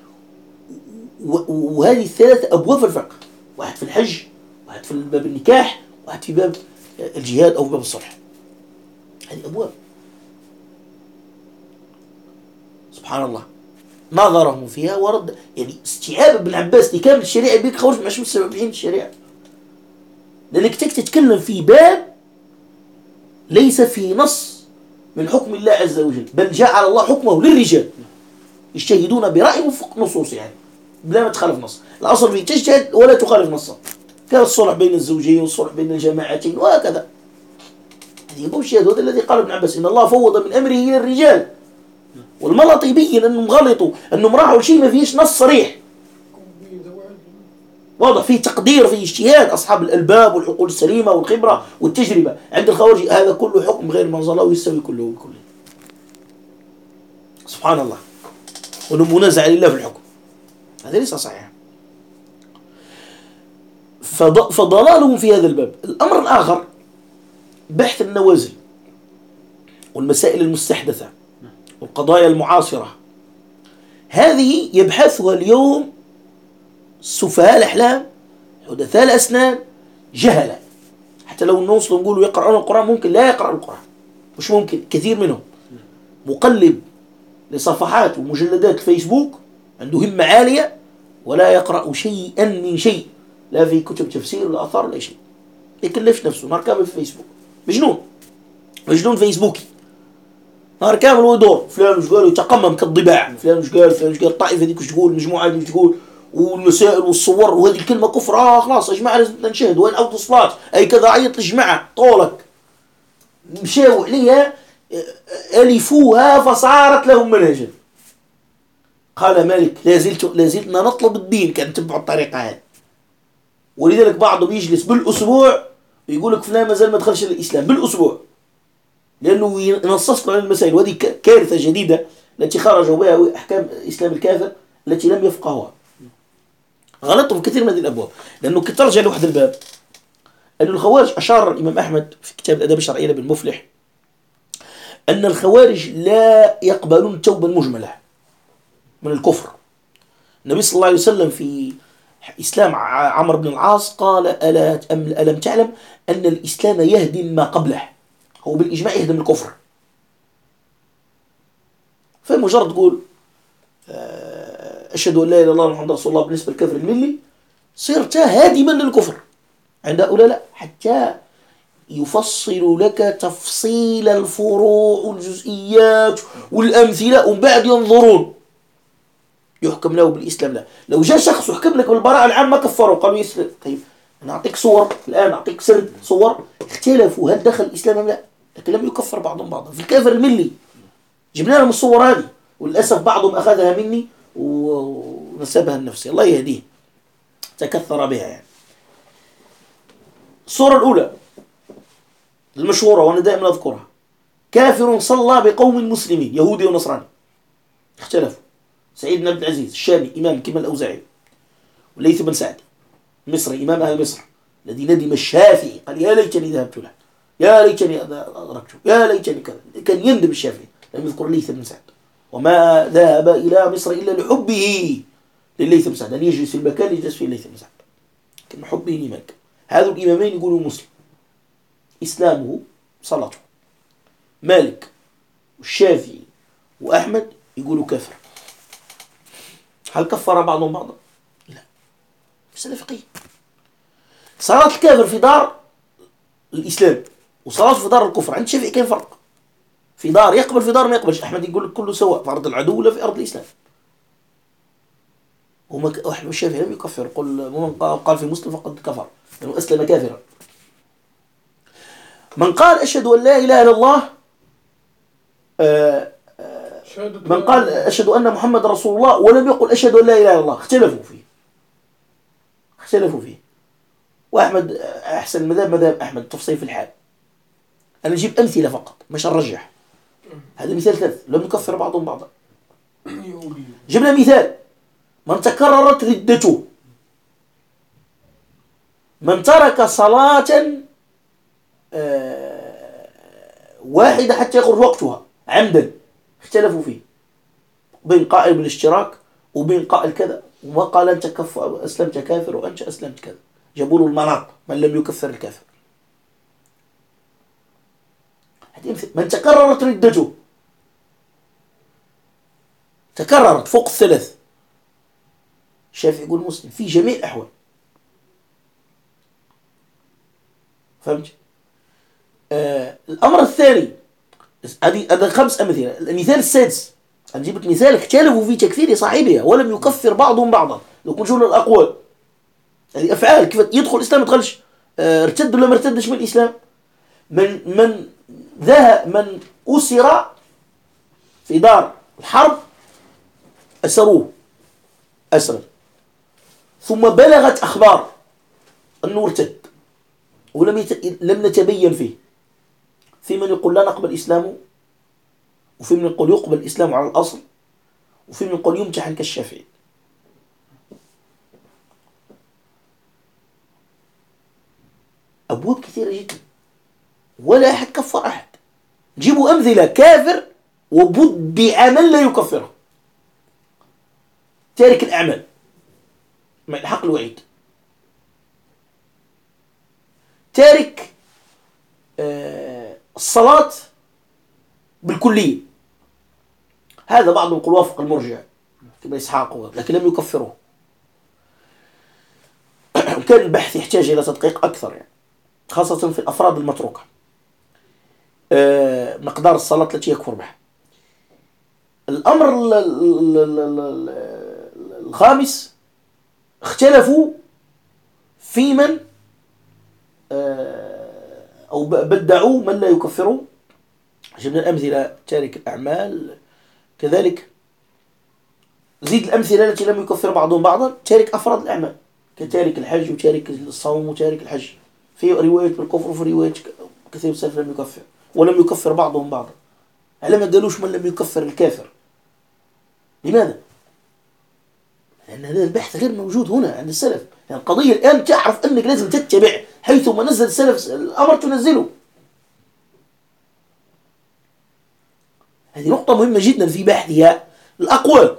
وهذه الثلاث أبواب في الفقه، واحد في الحج، واحد في باب النكاح، واحد في باب الجهاد أو باب الصلح، هذه أبواب سبحان الله نظرهم فيها ورد. يعني استيعاب ابن عباس لكامل الشريعة بيك خوارج مش مستوعبين الشريعة، لأنك تتكلم في باب ليس في نص من حكم الله عز وجل، بل جعل الله حكمه للرجال يجتهدون برأي وفق نصوص، يعني بلا ما تخالف نص، الأصل فيه تجتهد ولا تخالف نصا، كان الصلح بين الزوجين والصلح بين الجماعتين وهكذا. هذه أبو الشهاد، هذا الذي قال ابن عباس إن الله فوض من أمره إلى الرجال، والملط يبين أنهم غلطوا، أنهم راحوا شيء ما فيش نص صريح واضح، فيه تقدير، فيه اجتهاد أصحاب الألباب والعقول السليمة والخبرة والتجربة. عند الخوارج هذا كله حكم غير منزل الله ويستوي كله بكله، سبحان الله، وأنه منازع لله في الحكم، هذا ليس صحيح. فضلالهم في هذا الباب. الأمر الآخر بحث النوازل والمسائل المستحدثة والقضايا المعاصرة، هذه يبحثها اليوم سفهاء الأحلام حدثاء الأسنان جهلة، حتى لو الناس نقولوا يقرأون القرآن ممكن لا يقرأ القرآن، مش ممكن، كثير منهم مقلب لصفحات ومجلدات الفيسبوك عنده همة عالية ولا يقرأ شيئا من شيء، لا في كتب تفسير ولا أثار ولا شيء، يكلفش نفسه نهار كامل في فيسبوك، مجنون فيسبوكي، نهار كامل ويدور فلان وش قال يتقمم كالضباع، فلان وش قال الطائفة ذيك وش تقول، المجموعة ذيك وش تقول، والمسائل والصور، وهذه الكلمة كفر، خلاص يا جماعة لازم نشهد، وين عود الصلاة أي كذا، عيط للجماعة طولك، مشاو عليها ألفوها فصارت لهم منهجا. قال مالك لازلنا نطلب الدين، كان تبعوا الطريقة هذه، ولذلك بعضهم يجلس بالأسبوع يقول لك فلان ما زال ما دخلش الإسلام بالأسبوع، لأنه ينصص على المسائل، وهذه كارثة جديدة التي خرجوا بها أحكام إسلام الكافر التي لم يفقهوها، غلطوا في كثير من هذه الأبواب. لأنه كترجع لوحد الباب أن الخوارج، أشار الإمام أحمد في كتاب الأداب الشرعي لابن مفلح أن الخوارج لا يقبلون التوبة المجملة من الكفر. النبي صلى الله عليه وسلم في إسلام عمرو بن العاص قال ألم تعلم أن الإسلام يهدم ما قبله، هو بالإجماع يهدم الكفر، فمجرد تقول أشهد أن لا إله إلا الله محمد رسول الله بالنسبة للكافر الملي صرت هادما للكفر. عند هؤلاء لا، حتى يفصل لك تفصيل الفروع والجزئيات والأمثلة، ومن بعد ينظرون يحكم له بالإسلام. لا، لو جاء شخص يحكم لك بالبراءة العامة كفروا قالوا يسلم. طيب أنا أعطيك صور الآن، أعطيك سرد صور اختلفوا هل دخل الإسلام أم لا، لكن لم يكفر بعضهم بعضا. في الكافر الملي جبنا لهم الصور هذه، وللأسف بعضهم أخذها مني ونسبها لنفسه، الله يهديه، تكثر بها. يعني الصورة الأولى المشهورة وأنا دائما أذكرها، كافر صلى بقوم مسلمين يهودي ونصراني اختلفوا. سعيد بن عبد العزيز الشامي إمام كما الأوزاعي، والليث بن سعد مصري إمام أهل مصر الذي ندم الشافعي قال يا ليتني ذهبت له، يا ليتني أدركته، يا ليتني كذا. كان يندم الشافعي لم يذكر الليث بن سعد، وما ذهب إلى مصر إلا لحبه لليث بن سعد، أن يجلس في المكان اللي يجلس فيه الليث بن سعد، كان حبه لمالك. هذا الإمامين يقولوا مسلم، إسلامه صلاته. مالك والشافعي وأحمد يقولوا كافر. هل كفر بعضهم بعضا؟ لا، مسألة فقهية. صلاة الكافر في دار الإسلام وصلاته في دار الكفر عند الشافعي كيف فرق؟ في دار يقبل، في دار ما يقبلش. أحمد يقول لك كله سواء، في أرض العدو ولا في أرض الإسلام. أحمد الشافعي لم يكفر، ومن قال في مسلم فقد كفر لأنه أسلم كافرا. من قال أشهد أن لا إله إلا الله، من قال أشهد أن محمد رسول الله ولم يقل أشهد أن لا إله إلا الله، اختلفوا فيه. وأحمد أحسن مذهب أحمد تفصيل في الحال. أنا نجيب أمثلة فقط مش نرجح. هذا مثال ثالث لم يكفر بعضهم بعضا. جبنا مثال من تكررت ردته، من ترك صلاة واحدة حتى يخرج وقتها عمدا، اختلفوا فيه بين قائل بالاشتراك وبين قائل كذا، وما قال أنت أسلمت كافر وأنت أسلمت كذا. جابوا له المناط من لم يكفر الكافر. من تكررت ردته، تكررت فوق الثلاث، الشافعي يقول مسلم في جميع الأحوال. فهمت؟ الأمر الثاني، هذا 5 أمثلة. المثال السادس نجيب لك مثال اختلفوا في تكفير صاحبها ولم يكفر بعضهم بعضا. لو كنت شغل الأقوال هذه أفعال، كيف يدخل الإسلام ما يدخلش، ارتد ولا ما ارتدش من الإسلام. من أسر في دار الحرب أسروه أسرا، ثم بلغت أخبار أنه ارتد لم نتبين فيه. في من يقول لا نقبل إسلامه، وفي من يقول يقبل الإسلام على الأصل، وفي من يقول يمتحن كالشافعي. أبواب كثيرة جدا ولا أحد كفر أحد. جيبوا أمثلة كافر وبدع من لا يكفره، تارك الأعمال مع الحق الوعيد، تارك الصلاة بالكلية، هذا بعضهم يقول وافق المرجع كما إسحاق، لكن لم يكفره. كان البحث يحتاج إلى تدقيق أكثر يعني، خاصة في الأفراد المتروكة، مقدار الصلاة التي يكفر بها. الأمر الخامس اختلفوا في من أو بدعوا من لا يكفروا. جبنا الأمثلة تارك الأعمال، كذلك زيد الأمثلة التي لم يكفر بعضهم بعضا، تارك أفراد الأعمال كتارك الحج وتارك الصوم وتارك الحج. في رواية بالكفر وفي رواية كثير من السلف لم يكفر، ولم يكفر بعضهم بعضا. على ما قالوش من لم يكفر الكافر. لماذا؟ لأن هذا البحث غير موجود هنا عند السلف. يعني القضية الآن تعرف أنك لازم تتبع حيثما نزل السلف الأمر تنزله. هذه نقطة مهمة جدا في بحثها. الأقوال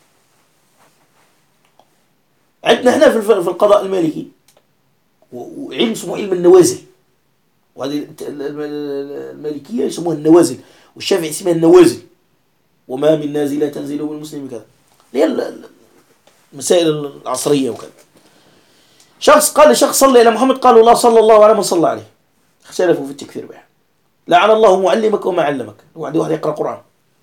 عندنا هنا في القضاء المالكي وعلم اسمه علم النوازل، وهذه المالكية يسموها النوازل، والشافعي يسميها النوازل، وما من نازلة تنزل بالمسلم كذا، هي المسائل العصرية وكذا. شخص قال لشخص صلى إلى محمد، قالوا لا صلى الله على من صلى عليه. اختلفوا في التكفير بها. لعن الله معلمك وما علمك. واحد يقرأ قرآن،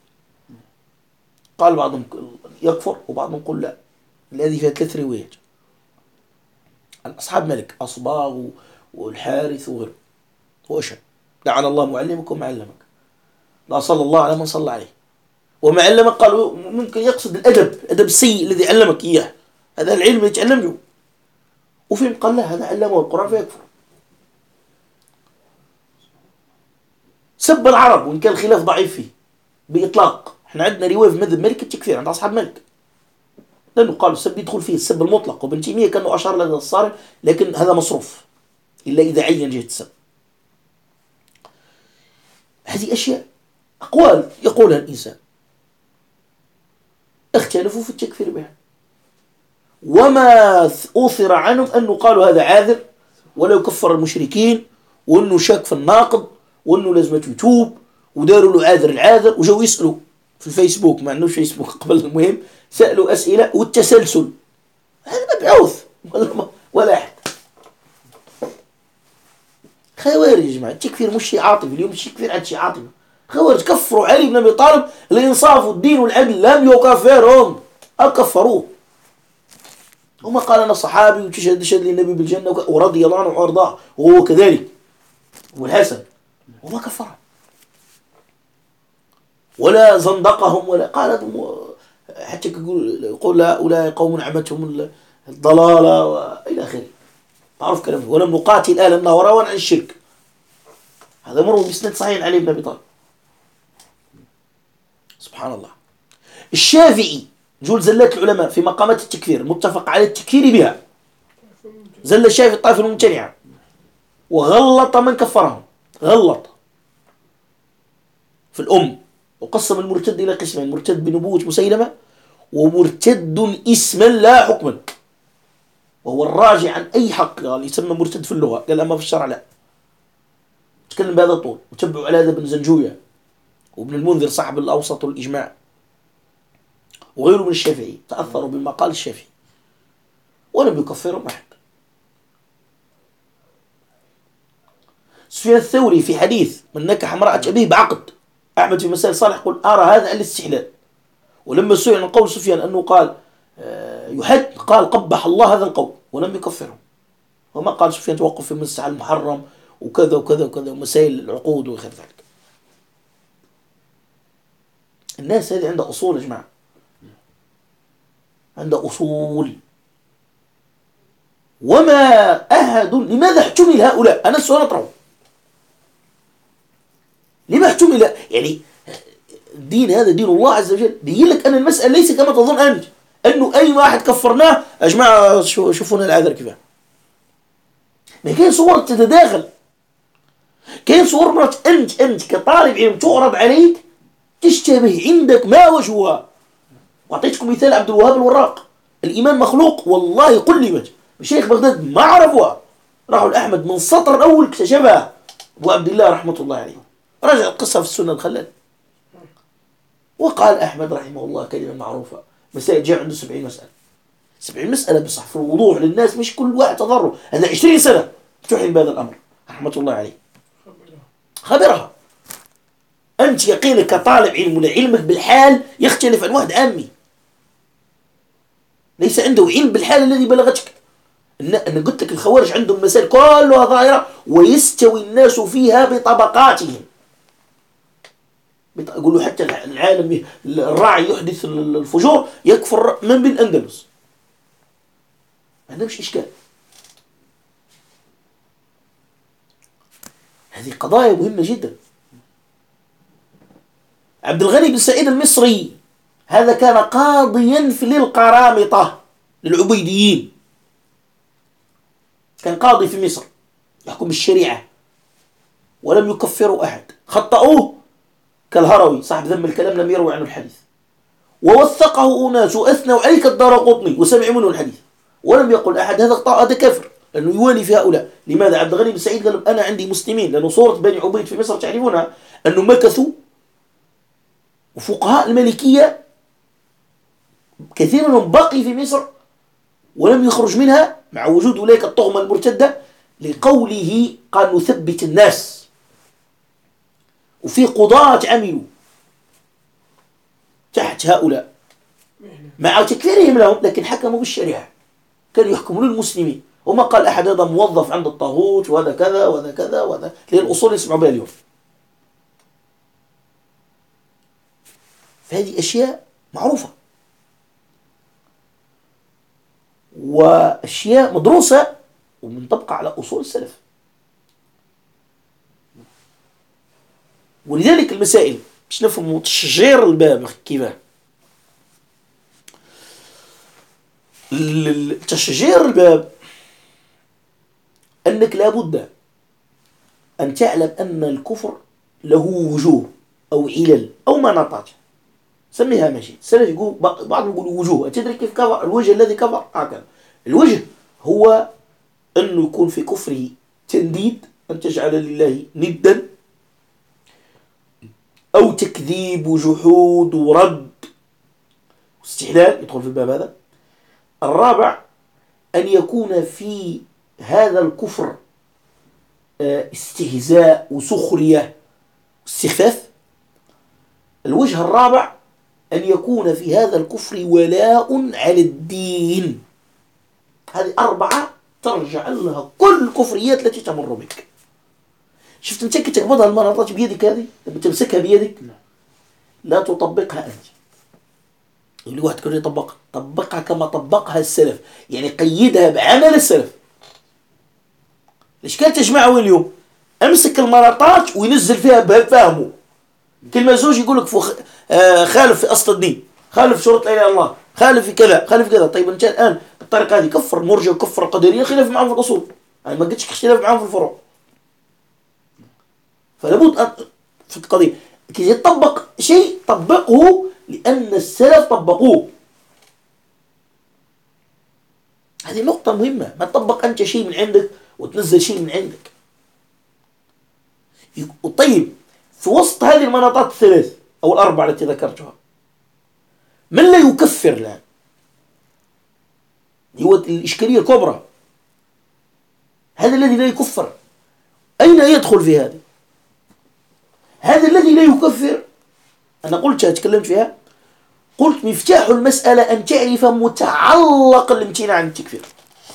قال بعضهم يكفر وبعضهم يقول لا. الذي فيها 3 روايات عن أصحاب ملك، أصباغ والحارث وغيره، وأشهد لعن الله معلمك وما علمك. لا صلى الله على من صلى عليه. وما علمك قالوا ممكن يقصد الأدب السيء الذي علمك إياه، هذا العلم يتعلمه. وفي قال لا هذا علمه القرآن فيكفر. سب العرب، وإن كان الخلاف ضعيف فيه بإطلاق. احنا عندنا رواية في مذهب مالك التكفير عند أصحاب مالك، لأنه قالوا السب يدخل فيه السب المطلق، وابن تيمية كانوا أشار لهذا الصارم، لكن هذا مصروف إلا إذا عين جهة السب. هذه أشياء أقوال يقولها الإنسان اختلفوا في التكفير بها، وما أثر عنهم أنه قالوا هذا عاذر ولا يكفر المشركين، وأنه شاك في الناقض، وأنه لازم يتوب، وداروا له عاذر العاذر، وجو يسألوا في الفيسبوك، ما عندوش فيسبوك قبل، المهم سألوا أسئلة، والتسلسل هذا مبعوث ولا أحد. خوارج يا جماعة، التكفير مش شيء عاطفي، اليوم التكفير عاد شيء عاطفي. خوارج كفروا علي بن أبي طالب، الإنصاف والدين والعدل لم يكفرهم، أكفروه. وما قال أنا صحابي وتشهد للنبي بالجنة ورضي الله عنه وأرضاه، وهو كذلك، والحسن، وما كفرهم ولا زندقهم ولا قال حتى يقول هؤلاء قوم عمتهم الضلالة وإلى آخره، معروف كلامه. ولم نقاتل أهل النهر عن الشرك، هذا مر بسند صحيح علي بن أبي طالب. سبحان الله. الشافعي جول زلات العلماء في مقامات التكفير متفق على التكفير بها، زل الشافعي الطائفة الممتنعة وغلط من كفرهم، غلط في الأم، وقسم المرتد إلى قسمين: مرتد بنبوة مسيلمة، ومرتد اسما لا حكما، وهو الراجع عن أي حق. قال يسمى مرتد في اللغة، قال أما في الشرع لا. تكلم بهذا الطول، وتبعوا على هذا ابن زنجوية وابن المنذر صاحب الأوسط والإجماع وغيره من الشافعي، تأثروا بما قال الشافعي ولم يكفرهم أحد. سفيان الثوري في حديث من نكح امرأة أبيه بعقد، أحمد في مسائل صالح يقول أرى هذا الاستحلال. ولما سئل عن قول سفيان أنه قال يحد، قال قبح الله هذا القول، ولم يكفرهم. وما قال سفيان توقف في المسح المحرم وكذا وكذا وكذا ومسائل العقود وغير ذلك. الناس هذه عندها أصول يا جماعة، عندها أصول. وما أحد، لماذا احتمل هؤلاء؟ أنا السؤال أطرحه، لما احتمل؟ يعني الدين هذا دين الله عز وجل، بيقول لك أن المسألة ليس كما تظن أنت، أنه أي واحد كفرناه يا جماعة شوفونا العذر كيف. ما كاين صور تتداخل، كاين صور مرات أنت كطالب علم تعرض عليك تشتبه عندك ما وجهها. وأعطيتكم مثال عبد الوهاب الوراق، الإيمان مخلوق، والله قل لي وجه الشيخ بغداد ما عرفوها، راحوا لأحمد من سطر الأول اكتشفها أبو عبد الله رحمة الله عليه، رجع القصة في السنة الخلال. وقال أحمد رحمه الله كلمة معروفة: مسائل جاء عنده 70 مسألة، 70 مسألة بصح في الوضوح للناس، مش كل واحد تضره. هذا 20 سنة تحن بهذا الأمر رحمة الله عليه، خبرها. أنت يقينك كطالب علم ولا علمك بالحال يختلف عن واحد عامي ليس عنده علم بالحال الذي بلغتك. أنا قلت لك الخوارج عندهم مسائل كلها ظاهرة ويستوي الناس فيها بطبقاتهم. يقولوا حتى العالم الراعي يحدث الفجور يكفر من بالأندلس، هذا مش إشكال. هذه قضايا مهمة جدا. عبد الغني بن سعيد المصري هذا كان قاضيا في للقرامطة للعبيديين، كان قاضي في مصر يحكم بالشريعة ولم يكفروا أحد. خطأوه كالهروي صاحب ذم الكلام لم يروي عنه الحديث، ووثقه أناس وأثنوا عليه كالدارقطني وسمع منه الحديث، ولم يقل أحد هذا كفر، لأنه يوالي في هؤلاء. لماذا؟ عبد الغني بن سعيد قال أنا عندي مسلمين، لأنه صورة بني عبيد في مصر تعرفونها، أنه مكثوا وفقهاء المالكية كثير منهم بقي في مصر ولم يخرج منها مع وجود أولئك الطغمة المرتدة، لقوله قال نثبت الناس. وفي قضاة عملوا تحت هؤلاء مع تكفيرهم لهم، لكن حكموا بالشريعة، كانوا يحكمون المسلمين، وما قال أحد هذا موظف عند الطاغوت وهذا كذا وهذا كذا وهذا، لأن الأصول يسمعوا بها اليوم. فهذه أشياء معروفة وأشياء مدروسة ومنطبقة على أصول السلف. ولذلك المسائل باش نفهموا تشجير الباب كيفاه. تشجير الباب أنك لابد أن تعلم أن الكفر له وجوه أو علل أو مناطات، سميها ماشي. السلف يقول، بعض يقول وجوه. تدري كيف كفر؟ الوجه الذي كفر هكذا. الوجه هو أنه يكون في كفره تنديد، أن تجعل لله ندا، أو تكذيب وجحود ورد واستحلال، يدخل في الباب هذا. الرابع أن يكون في هذا الكفر استهزاء وسخرية واستخفاف. الوجه الرابع أن يكون في هذا الكفر ولاء على الدين. هذه أربعة ترجع لها كل الكفريات التي تمر بك. شفت انت كي تقبضها المناطات بيدك، هذه لما تمسكها بيدك لا تطبقها أنت. يقول لي واحد كله يطبقها، طبقها كما طبقها السلف، يعني قيدها بعمل السلف. الإشكال تجمعه اليوم، أمسك المناطات وينزل فيها بفهمه. كلمة زوج يقول لك خالف في أصل الدين، خالف في شروط لا إله إلا الله، خالف في كذا، خالف في كذا. طيب أنت الآن الطريقة هذه كفر المرجع وكفر القدرية، خلاف معهم في الأصول، يعني ما قلتش اختلاف معهم في الفروع. فلابد أن في القضية كي يطبق شيء طبقه لأن السلف طبقوه. هذه نقطة مهمة. ما تطبق أنت شيء من عندك وتنزل شيء من عندك. طيب في وسط هذه المناطات الثلاث أو الأربعة التي ذكرتها، من لا يكفر الآن؟ هو الإشكالية الكبرى. هذا الذي لا يكفر أين يدخل في هذه؟ هذا الذي لا يكفر، أنا قلتها تكلمت فيها، قلت مفتاح المسألة أن تعرف متعلق الامتناع عن التكفير.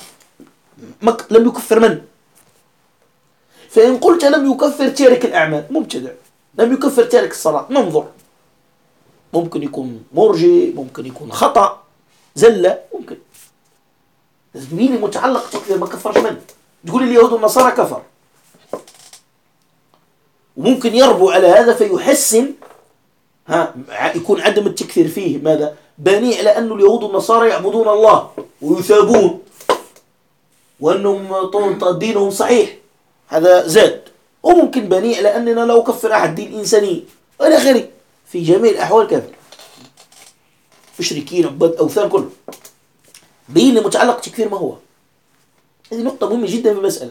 لم يكفر من؟ فإن قلت لم يكفر تارك الأعمال مبتدع، لم يكفر تارك الصلاة ننظر، ممكن يكون مرجي، ممكن يكون خطأ، زلة، ممكن. مين متعلق تكفير؟ ما كفرش من؟ تقول اليهود والنصارى كفر، وممكن يربو على هذا فيحسن، يكون عدم التكفير فيه ماذا؟ باني على أن اليهود والنصارى يعبدون الله ويثابون وأنهم دينهم صحيح، هذا زاد. وممكن باني على أننا لا أكفر أحد، دين إنساني وإلى آخره. في جميع الأحوال كافر، مشركين، عباد أوثان، كله. بين متعلق تكفير ما هو. هذه نقطة مهمة جدا في المسألة،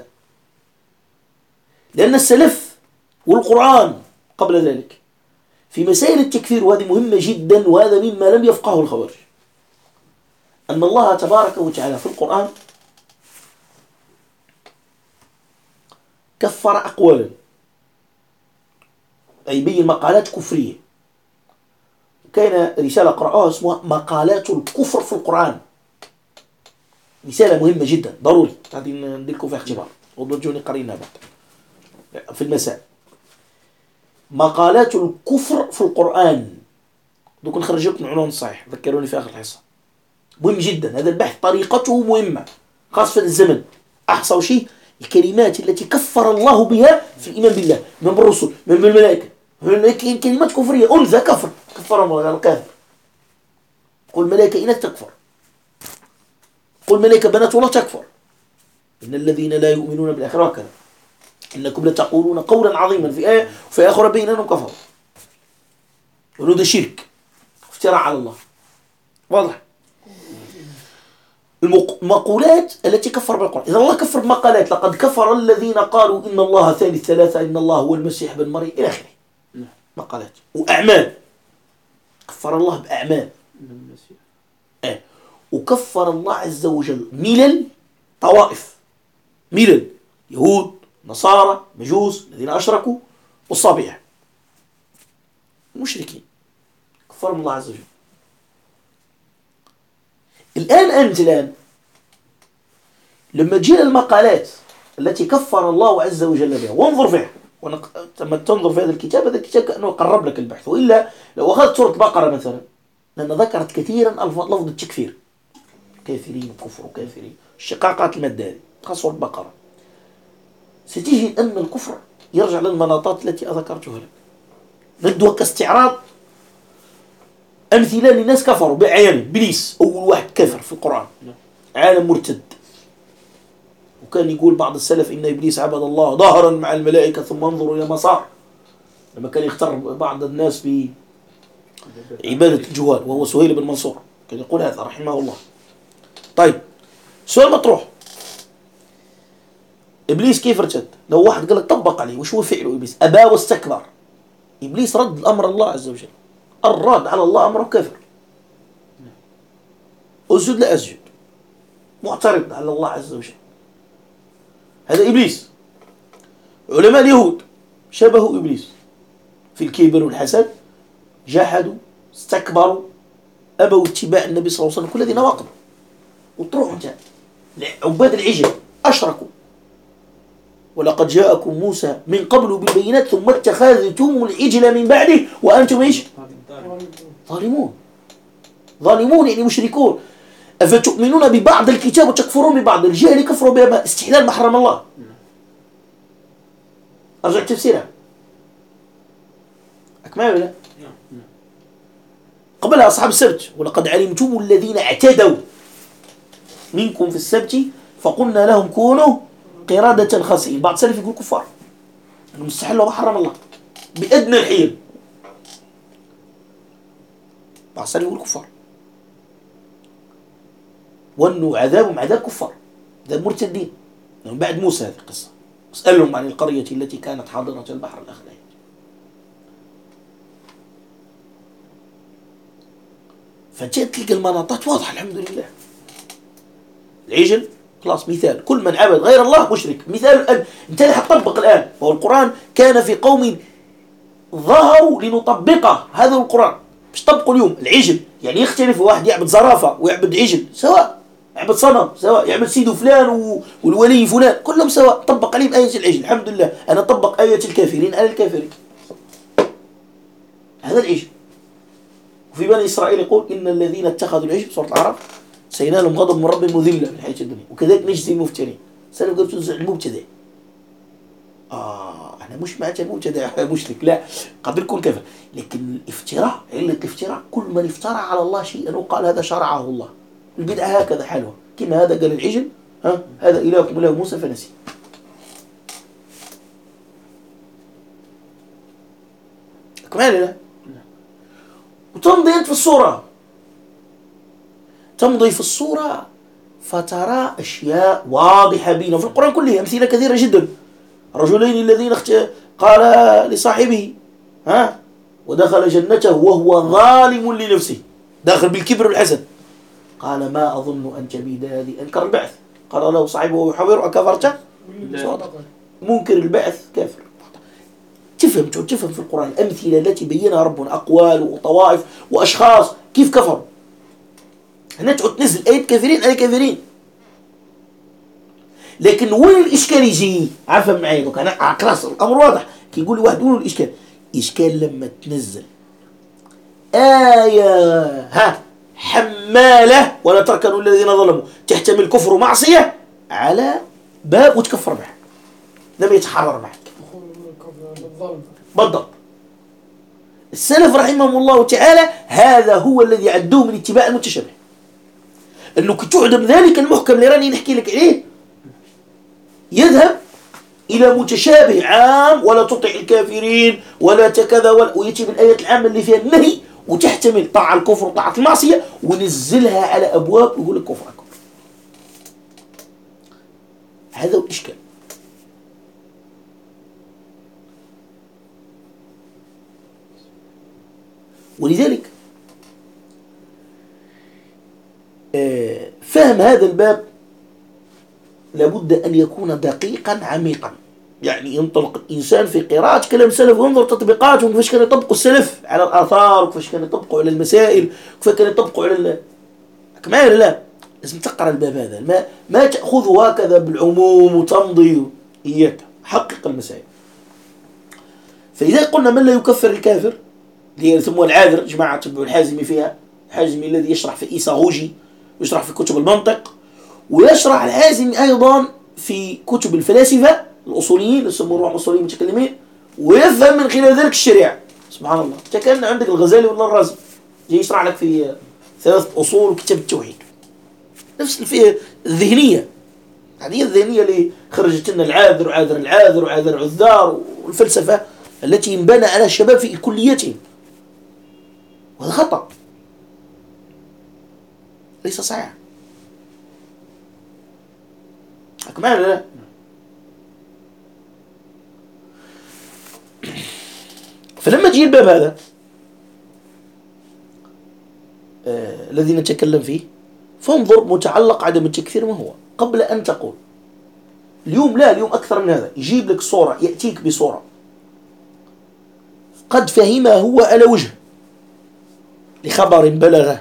لأن السلف والقرآن قبل ذلك في مسائل التكفير، وهذه مهمة جدا، وهذا مما لم يفقهه الخوارج، أن الله تبارك وتعالى في القرآن كفر أقوالا، أي بين مقالات كفرية. كان رسالة قرأوها اسمها مقالات الكفر في القرآن، رسالة مهمة جدا ضروري هذه نديركم فيها اختبار وضجوني قرينا بعد في المساء. مقالات الكفر في القرآن، دوك نخرج لكم العنوان الصحيح، ذكروني في آخر الحصة. مهم جدا هذا البحث، طريقته مهمة خاصة في الزمن. أحصوا شيء الكلمات التي كفر الله بها في الإيمان بالله، من بالرسل، من بالملائكة، كلمات كفرية، أنثى كفر، كفرهم الله الكافر. قل ملائكة إناث تكفر، قل ملائكة بنات الله تكفر، إن الذين لا يؤمنون بالآخرة هكذا، إنكم لتقولون قولا عظيما في آية، وفي آخر بين أنهم كفروا، وهذا شرك افتراء على الله. واضح؟ المقولات التي كفر بالقرآن، إذا الله كفر بمقالات، لقد كفر الذين قالوا إن الله ثالث ثلاثة، إن الله هو المسيح بن مريم، إلى آخره. مقالات وأعمال، كفر الله بأعمال. وكفر الله عز وجل ملل، طوائف، ملل، يهود، نصارى، مجوس، الذين أشركوا، والصابئة، المشركين، كفرهم الله عز وجل. الآن لما تجينا المقالات التي كفر الله عز وجل بها وانظر فيها، لما تنظر في هذا الكتاب كأنه قرب لك البحث. وإلا لو أخذت سورة بقرة مثلا، لأن ذكرت كثيرا لفظ التكفير، كافرين كفر كافرين، الشقاقات المادة، خاصة سورة بقرة، ستجد أن الكفر يرجع للمناطات التي ذكرتها لك. ندوها كاستعراض أمثلة لناس كفروا بعيان. إبليس أول واحد كفر في القرآن، عالم مرتد. وكان يقول بعض السلف إن إبليس عبد الله ظاهرا مع الملائكة ثم انظروا إلى ما صار، لما كان يختار بعض الناس بعبادة الجهال، وهو سهيل بن منصور كان يقول هذا رحمه الله. طيب سؤال مطروح، إبليس كيف ارتد؟ لو واحد قال لك طبق عليه وش هو فعله إبليس؟ أبى واستكبر. إبليس رد الأمر الله عز وجل، الراد على الله أمره كفر. أسجد لا أسجد، معترض على الله عز وجل، هذا إبليس. علماء اليهود شبهوا إبليس في الكبر والحسد، جحدوا استكبروا أبوا اتباع النبي صلى الله عليه وسلم، كل هذه نواقض. وتروحوا انت عباد العجل أشركوا، ولقد جاءكم موسى من قبل بالبينات ثم اتخذتم العجل من بعده وأنتم إيش؟ ظالمون. ظالمون يعني مشركون. أفتؤمنون ببعض الكتاب وتكفرون ببعض؟ الجاهل كفروا بما استحلال ما حرم الله. أرجع تفسيرها أكمل ولا؟ قبلها أصحاب السبت، ولقد علمتم الذين اعتدوا منكم في السبت فقلنا لهم كونوا قرادة خاسئين. بعض السلف يقول كفار، المستحل وما حرم الله بأدنى الحيل. بعض السلف يقول كفار، وأنه عذابهم عذاب كفار، عذاب مرتدين من بعد موسى. هذه القصة اسألهم عن القرية التي كانت حاضرة البحر الأخضر. فجأت تلك المناطات واضحة الحمد لله. العجل خلاص مثال، كل من عبد غير الله مشرك. مثال الآن انت اللي حتطبق الآن، وهو القرآن كان في قوم ظهروا لنطبقه. هذا القرآن مش طبقوا اليوم. العجل يعني يختلف، واحد يعبد زرافة ويعبد عجل سواء، يعبد صنم سواء، يعبد سيد فلان والولي فلان، كلهم سواء. طبق عليهم آية العجل. الحمد لله أنا طبق آية الكافرين على الكافرين. هذا العجل. وفي بني إسرائيل يقول إن الذين اتخذوا العجل سورة الأعراف سينالهم غضب من ربهم وذلة في الحياة الدنيا وكذلك نجزي المفترين. سلف قالوا تنزع المبتدع. أنا مش معناتها المبتدع مشرك، لا، قد يكون كافر. لكن الافتراء، علة الافتراء كل من افترى على الله شيئا وقال هذا شرعه الله. البدعة هكذا حالها، كما هذا قال العجل هذا إلهكم إله موسى فنسي. كمان لا. وتمضي أنت في الصورة، تمضي في الصورة فترى أشياء واضحة بينا في القرآن كله، أمثلة كثيرة جدا. الرجلين الذين قال لصاحبه ودخل جنته وهو ظالم لنفسه، داخل بالكبر والحسد، قال ما أظن أن تبيد هذه، أنكر البعث. قال له صاحبه ويحاور أكفرت؟ منكر البعث كافر. تفهم في القرآن الأمثلة التي بينها ربنا، أقوال وطوائف وأشخاص كيف كفروا. هنا تعود تنزل آية كافرين على كافرين. لكن وين الإشكال يجي؟ عارفة معي أنا خلاص الأمر واضح. كي يقول لي واحد وين الإشكال؟ إشكال لما تنزل آية حمالة ولا تركنوا الذين ظلموا تحتمل كفر ومعصية على باب وتكفر معه، لم يتحرر معك. بالضبط. السلف رحمهم الله تعالى هذا هو الذي عدوه من اتباع المتشابه، أنك تعدم ذلك المحكم اللي راني نحكي لك عليه يذهب إلى متشابه عام ولا تطع الكافرين ولا تكذا ويأتي بالآيات العامة اللي فيها النهي وتحتمل طاعة الكفر وطاعة المعصية ونزلها على أبواب ويقول لك كفر أكبر. هذا هو الإشكال. ولذلك فهم هذا الباب لابد أن يكون دقيقا عميقا. يعني ينطلق الإنسان في قراءة كلام السلف وينظر تطبيقاتهم، كيفاش كانوا يطبقوا السلف على الآثار، وكيفاش كانوا يطبقوا على المسائل، وكيفاش كانوا يطبقوا على كمان. لا، لازم تقرأ الباب هذا، ما تأخذه هكذا بالعموم وتمضي. إياك حقق المسائل. فإذا قلنا من لا يكفر الكافر اللي يسموه العاذر، جماعة تبعوا الحازمي فيها، الحازمي الذي يشرح في إيساغوجي ويشرح في كتب المنطق، ويشرح الحازمي أيضا في كتب الفلاسفة الأصوليين اللي يسموه أصوليين متكلمين، ويفهم من خلال ذلك الشريعة. سبحان الله. كأن عندك الغزالي ولا الرازي جاي يشرح لك في 3 أصول وكتاب التوحيد. نفس فيه الذهنية، هذه الذهنية اللي خرجت لنا العاذر وعاذر العاذر وعاذر العذار، والفلسفة التي ينبنى على الشباب في كليتهم، وهذا خطأ ليس صحيح. أكمل لا. فلما تجي الباب هذا الذي نتكلم فيه، فانظر متعلق عدم التكفير ما هو قبل أن تقول. اليوم لا، اليوم أكثر من هذا، يجيب لك صورة، يأتيك بصورة قد فهمها هو على وجه لخبر بلغه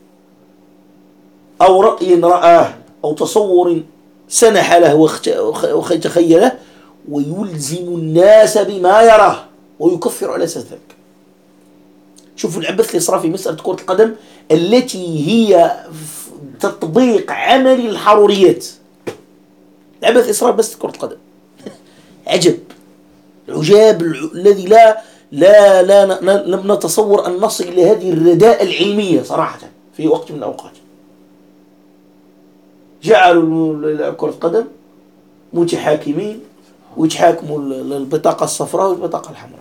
أو رأي رآه أو تصور سنح له وتخيله، ويلزم الناس بما يراه ويكفر على أساس ذلك. شوفوا العبث اللي صار في مسألة كرة القدم التي هي تطبيق عملي للحروريات. العبث إصرار بس كرة القدم. عجب العجاب الذي لم نتصور أن نصل إلى هذه الرداء العلمية صراحة في وقت من الأوقات. جعلوا كرة القدم متحاكمين ويتحاكموا البطاقة الصفراء والبطاقة الحمراء.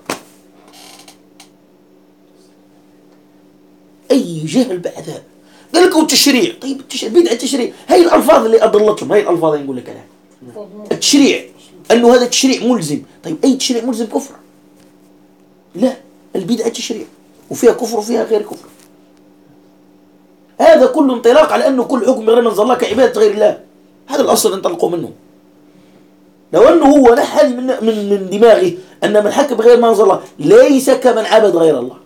أي جهل بعد هذا. قال لك التشريع، طيب بدعة التشريع، هاي الألفاظ اللي أضلتهم، هاي الألفاظ اللي نقول لك أنا. التشريع أنه هذا التشريع ملزم، طيب أي تشريع ملزم كفر؟ لا، البدعة تشريع وفيها كفر وفيها غير كفر. هذا كل انطلاق على أنه كل حكم غير منزل الله كعبادة غير الله. هذا الأصل انطلقوا منه. لو أنه هو نحى من دماغه أن من حكم غير منزل الله ليس كمن عبد غير الله،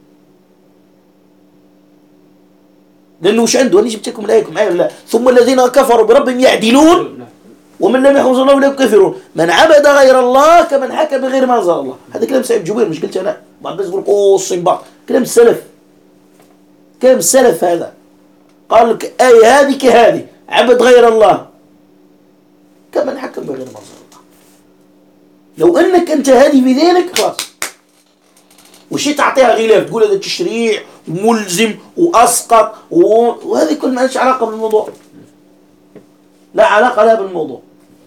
لأنه وش عنده؟ أنا جبت لكم الآية معايا ولا؟ ثم الذين كفروا بربهم يعدلون ومن لم يحفظ الله ولا يكفرون من عبد غير الله كمن حكم بغير ما أنزل الله. هذا كلام سعيد جبير، مش قلت أنا. بعض الناس يقول الصنباط، كلام السلف، كلام السلف. هذا قال لك آية هذه كهذه، عبد غير الله كمن حكم بغير ما أنزل الله. لو أنك أنت هذه بذلك خلاص، وشي تعطيها غلاف تقول هذا تشريع ملزم وأسقط وهذه كل ما لهاش علاقة بالموضوع. لا علاقة لها بالموضوع،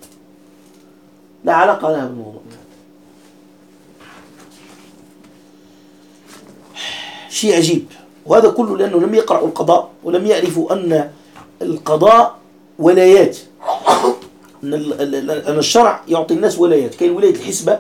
لا علاقة لها بالموضوع. شيء عجيب. وهذا كله لأنه لم يقرأوا القضاء ولم يعرفوا أن القضاء ولايات، أن الشرع يعطي الناس ولايات. كاين ولاية الحسبة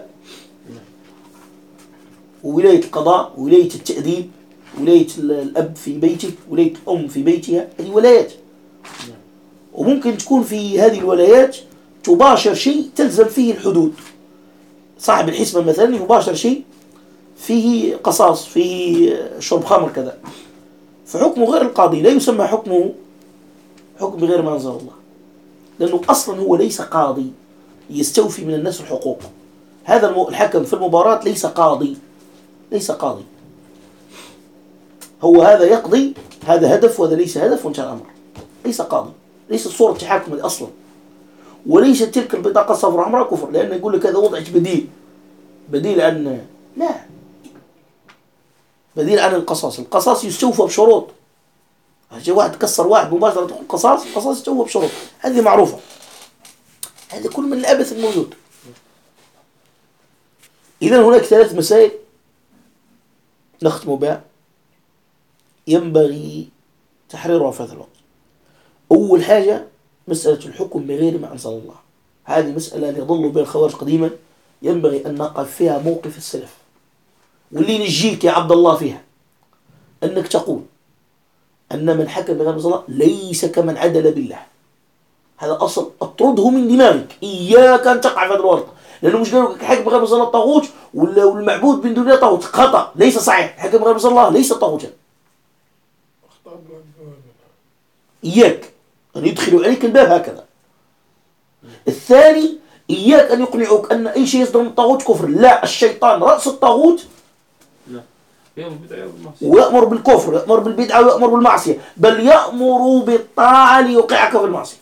وولاية القضاء وولاية التأديب، ولاية الأب في بيته، ولاية الأم في بيتها. هذه ولايات، وممكن تكون في هذه الولايات تباشر شيء تلزم فيه الحدود. صاحب الحسبة مثلا يباشر شيء فيه قصاص، فيه شرب خمر كذا، فحكمه غير القاضي، لا يسمى حكمه حكم غير ما أنزل الله، لأنه أصلا هو ليس قاضي يستوفي من الناس الحقوق. هذا الحكم في المباراة ليس قاضي، ليس قاضي. هو هذا يقضي، هذا هدف وهذا ليس هدف وانتهى الأمر. ليس قاضي، ليس صورة التحاكم أصلا، وليس تلك البطاقة الصفراء حمراء كفر، لأنه يقول لك هذا وضعت بديل عن، لا، بديل عن القصاص. القصاص يستوفى بشروط. جاء واحد كسر واحد مباشرة تقول قصاص، القصاص يستوفى بشروط، هذه معروفة. هذا كل من العبث الموجود. إذن هناك 3 مسائل نختم بها ينبغي تحريرها في هذا الوقت. أول حاجة مسألة الحكم بغير ما أنزل الله. هذه مسألة اللي ظلوا بها الخوارج قديما، ينبغي أن نقف فيها موقف السلف، واللي نجيك يا عبد الله فيها أنك تقول أن من حكم بغير ما أنزل الله ليس كمن عدل بالله. هذا أصل اطرده من دماغك، إياك أن تقع في هذا الورط، لأنه مش قالوا حكم بغير ما أنزل الله طاغوت والمعبود من دون الله طاغوت. خطأ، ليس صحيح. حكم بغير ما أنزل الله ليس طاغوتا. إياك أن يدخلوا عليك الباب هكذا. الثاني، إياك أن يقنعوك أن أي شيء يصدر من الطاغوت كفر. لا، الشيطان رأس الطاغوت، ويأمر بالكفر، يأمر بالبدعة، ويأمر بالمعصية، بل يأمر بالطاعة ليوقعك في المعصية.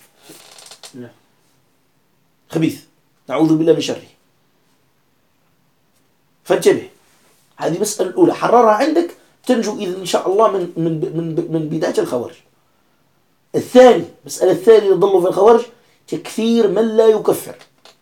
خبيث، نعوذ بالله من شره. فانتبه، هذه مسألة الأولى، حررها عندك تنجو إذا إن شاء الله من بداية الخوارج. الثاني، مسألة الثانية اللي ضلوا في الخوارج، تكفير من لا يكفر.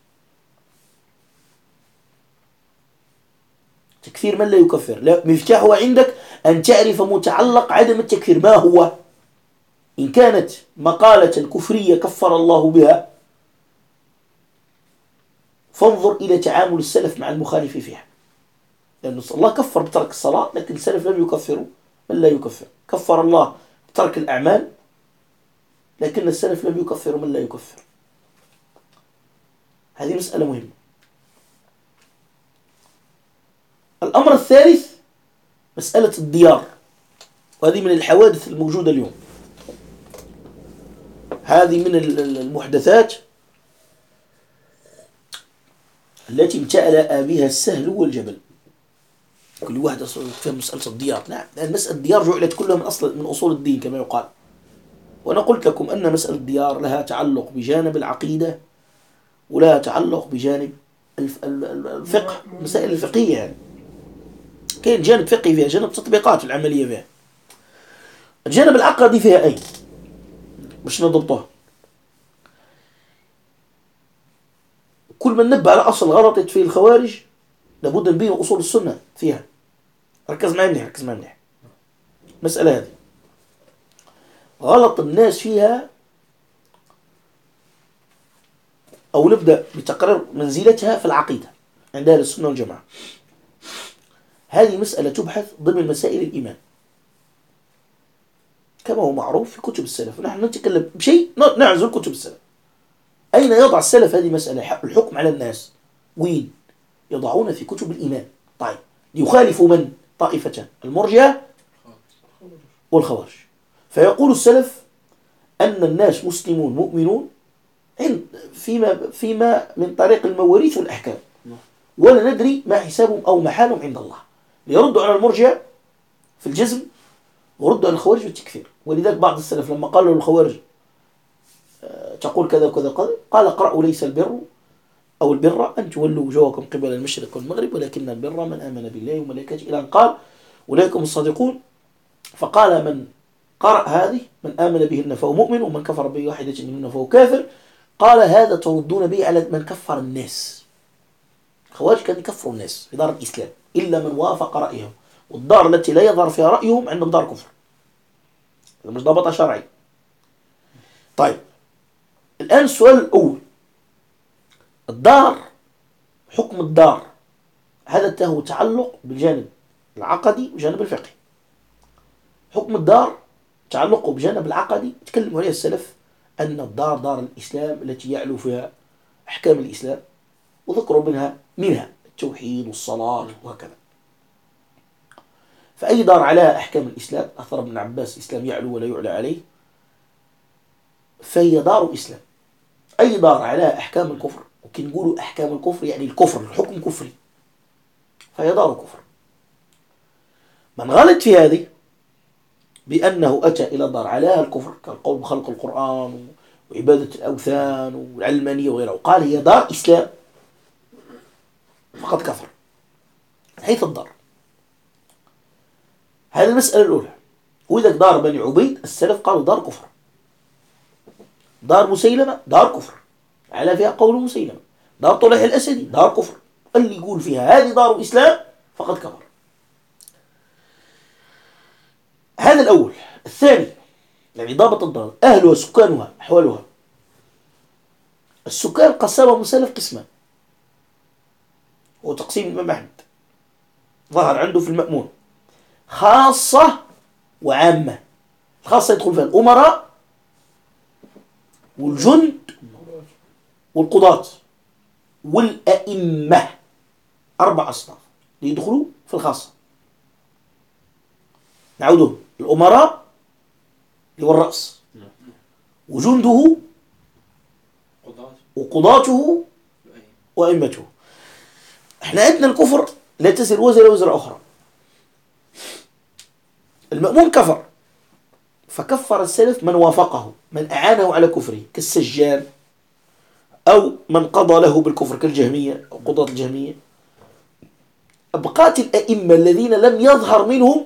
تكفير من لا يكفر، لا، مفتاحه عندك أن تعرف متعلق عدم التكفير ما هو. إن كانت مقالة كفرية كفر الله بها، فانظر إلى تعامل السلف مع المخالف فيها، لأن الله كفر بترك الصلاة، لكن السلف لم يكفروا من لا يكفر. كفر الله بترك الأعمال، لكن السلف لم يكفروا من لا يكفر. هذه مسألة مهمة. الأمر الثالث مسألة الديار، وهذه من الحوادث الموجودة اليوم. هذه من المحدثات التي امتلأ بها السهل والجبل. كل واحد فهم مسألة الديار. نعم، لأن مسألة الديار جعلت كلها من أصول الدين كما يقال. وأنا قلت لكم أن مسألة الديار لها تعلق بجانب العقيدة، ولها تعلق بجانب الفقه، المسائل الفقهية يعني. كاين جانب فقهي فيها، جانب تطبيقات العملية فيها. الجانب العقدي فيها أي مش نضبطها. كل من نبه على أصل غلطت فيه الخوارج لابد نبين أصول السنة فيها. ركز معي منيح، ركز معي منيح. مسألة هذه غلط الناس فيها، أو نبدأ بتقرير منزلتها في العقيدة عند أهل السنة والجماعة. هذه مسألة تبحث ضمن مسائل الإيمان كما هو معروف في كتب السلف، ونحن نتكلم بشيء نعزل كتب السلف. أين يضع السلف هذه مسألة الحكم على الناس؟ وين يضعون؟ في كتب الإيمان. طيب، يخالف من؟ طائفتان، المرجئة والخوارج. فيقول السلف أن الناس مسلمون مؤمنون فيما من طريق المواريث والأحكام، ولا ندري ما حسابهم أو محالهم عند الله. يردوا على المرجئة في الجزم، وردوا على الخوارج في التكفير. ولذلك بعض السلف لما قالوا للخوارج تقول كذا وكذا قال اقرأوا: ليس البر أو البر أن تولوا وجوهكم قبل المشرق والمغرب، ولكن البر من آمن بالله وملائكته، إلى أن قال: أولئك هم الصادقون. فقال: من قرأ هذه من آمن بهن فهو مؤمن، ومن كفر بواحدة منهن فهو كافر. قال: هذا تردون به على من كفر الناس. الخوارج كانوا يكفروا الناس في دار الإسلام إلا من وافق رأيهم، والدار التي لا يظهر فيها رأيهم عندهم دار كفر، مش ضابطة شرعي. طيب، الآن السؤال الأول: الدار، حكم الدار هذا له تعلق بالجانب العقدي وجانب الفقهي. حكم الدار تعلقه بجانب العقدي تكلم عليه السلف أن الدار دار الإسلام التي يعلو فيها أحكام الإسلام، وذكروا منها التوحيد والصلاة وهكذا. فأي دار عليها أحكام الإسلام، أثر ابن عباس: الإسلام يعلو ولا يعلى عليه، فهي دار إسلام. أي دار عليها أحكام الكفر، ممكن نقولوا أحكام الكفر يعني الكفر، الحكم كفري، فهي دار كفر. من غلط في هذه بأنه أتى إلى دار عليها الكفر، كالقول بخلق القرآن وعبادة الأوثان والعلمانية وغيره، وقال هي دار إسلام، فقد كفر حيث الدار. هذه المسألة الأولى. وإذا دار بني عبيد السلف قالوا دار كفر. دار مسيلمة دار كفر، على فيها قول مسيلمة. دار طليح الأسدي دار كفر، اللي يقول فيها هذه دار إسلام فقد كفر. هذا الأول. الثاني يعني ضابط الدار، أهلها سكانها أحوالها. السكان قسمهم السلف قسمان، وتقسيم الإمام أحمد ظهر عنده في المأمون: خاصة وعامة. الخاصة يدخل فيها الأمراء والجند والقضاة والأئمة، 4 أصناف يدخلوا في الخاصة. نعودهم: الأمراء اللي هو الرأس، وجنده وقضاته وأئمته. احنا عندنا الكفر لا تزر وزر أخرى. المأمون كفر، فكفر السلف من وافقه، من أعانه على كفره، كالسجان، أو من قضى له بالكفر كالجهمية أو قضاة الجهمية، أبقات الأئمة الذين لم يظهر منهم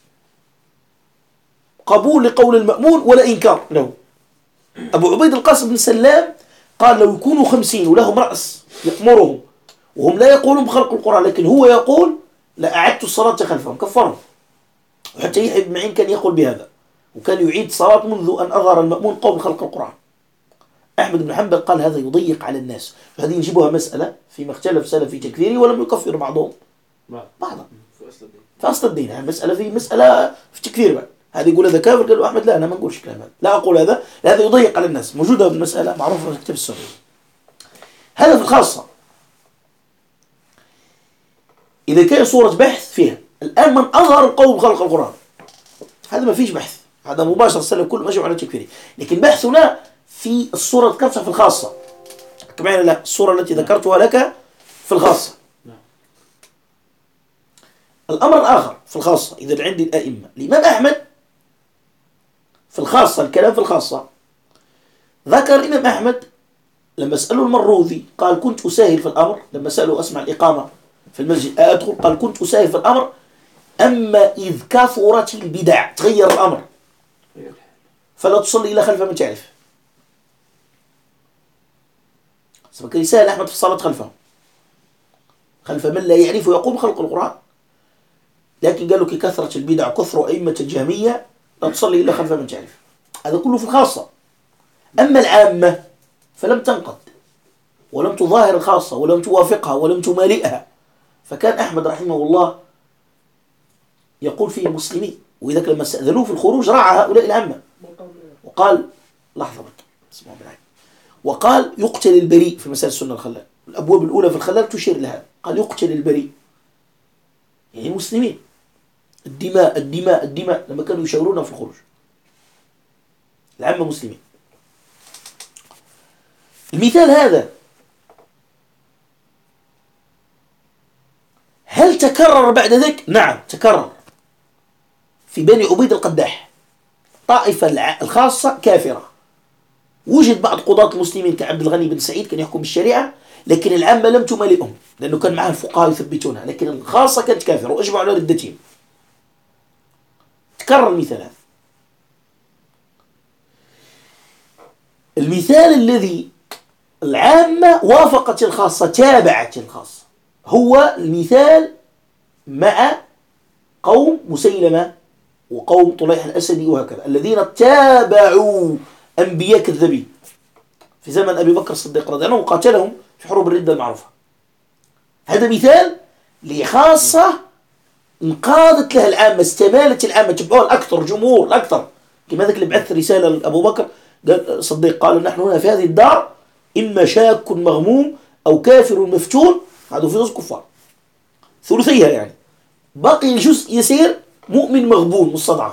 قبول لقول المأمون ولا إنكار له. أبو عبيد القاسم بن سلام قال لو يكونوا 50 ولهم رأس يأمرهم وهم لا يقولون بخلق القرآن، لكن هو يقول لأعدت الصلاة خلفهم، كفرهم. وحتى يحيى بن معين كان يقول بهذا، وكان يعيد صلاة منذ أن أظهر المأمون قول خلق القرآن. أحمد بن حنبل قال هذا يضيق على الناس، فهذه نجيبها مسألة فيما اختلف سلف في تكفيره ولم يكفر بعضهم بعضا في أصل الدين. يعني مسألة في تكفير بقى. هذا يقول هذا كافر، قال له أحمد لا، أنا ما نقولش كلام هذا، لا أقول هذا، هذا يضيق على الناس. موجودة المسألة معروفة في كتاب السنة. هذا في الخاصة إذا كان صورة بحث فيها. الآن من أظهر القول بخلق القرآن هذا ما فيش بحث، هذا مباشر السلف كله ماشي على تكفيره. لكن بحثنا في الصورة ذكرتها في الخاصة، كما لا الصورة التي ذكرتها لك في الخاصة. الأمر الآخر في الخاصة إذا عندي الأئمة، الإمام أحمد في الخاصة، الكلام في الخاصة، ذكر الإمام أحمد لما سألوا المروذي قال كنت أساهل في الأمر، لما سألوا أسمع الإقامة في المسجد أدخل، قال كنت أساهل في الأمر، أما إذ كثرت البدع تغير الأمر فلا تصلي إلا خلف من تعرف. كان يسأل أحمد في الصلاة خلفه، خلف من لا يعرف ويقوم خلق القرآن. لكن قالوا كي كثرت البدع كثروا أئمة الجهمية لا تصلي إلا خلف من تعرف. هذا كله في الخاصة. أما العامة فلم تنقض ولم تظاهر الخاصة ولم توافقها ولم تمالئها. فكان أحمد رحمه الله يقول فيه المسلمين، وإذا لما استأذنوه في الخروج راعى هؤلاء العامة وقال لحظة بك اسمعوا بالعين، وقال يقتل البريء في مسائل السنة الخلال. الأبواب الأولى في الخلال تشير لها، قال يقتل البريء يعني المسلمين، الدماء الدماء الدماء، لما كانوا يشاورون في الخروج العامة مسلمين. المثال هذا هل تكرر بعد ذلك؟ نعم تكرر في بني عبيد القداح. طائفة الخاصة كافرة، وجد بعض قضاة المسلمين كعبد الغني بن سعيد كان يحكم بالشريعة، لكن العامة لم تمالئهم لأنه كان معها الفقهاء يثبتونها، لكن الخاصة كانت كافرة وأجمعوا على ردتهم. تكرر المثال هذا. المثال الذي العامة وافقت الخاصة تابعت الخاصة هو المثال مع قوم مسيلمة وقوم طليح الأسدي وهكذا، الذين تابعوا أنبياء كذابين في زمن أبي بكر الصديق رضي الله عنه وقاتلهم في حروب الردة المعروفة. هذا مثال لخاصة انقادت لها العامة، استمالت العامة، تبعوها الأكثر، جمهور الأكثر. كما ذلك اللي بعث رسالة لأبو بكر قال الصديق قال نحن هنا في هذه الدار إما شاك مغموم أو كافر مفتون، هذا في نص كفار ثلثيها يعني، باقي جزء يسير مؤمن مغبون مستضعف.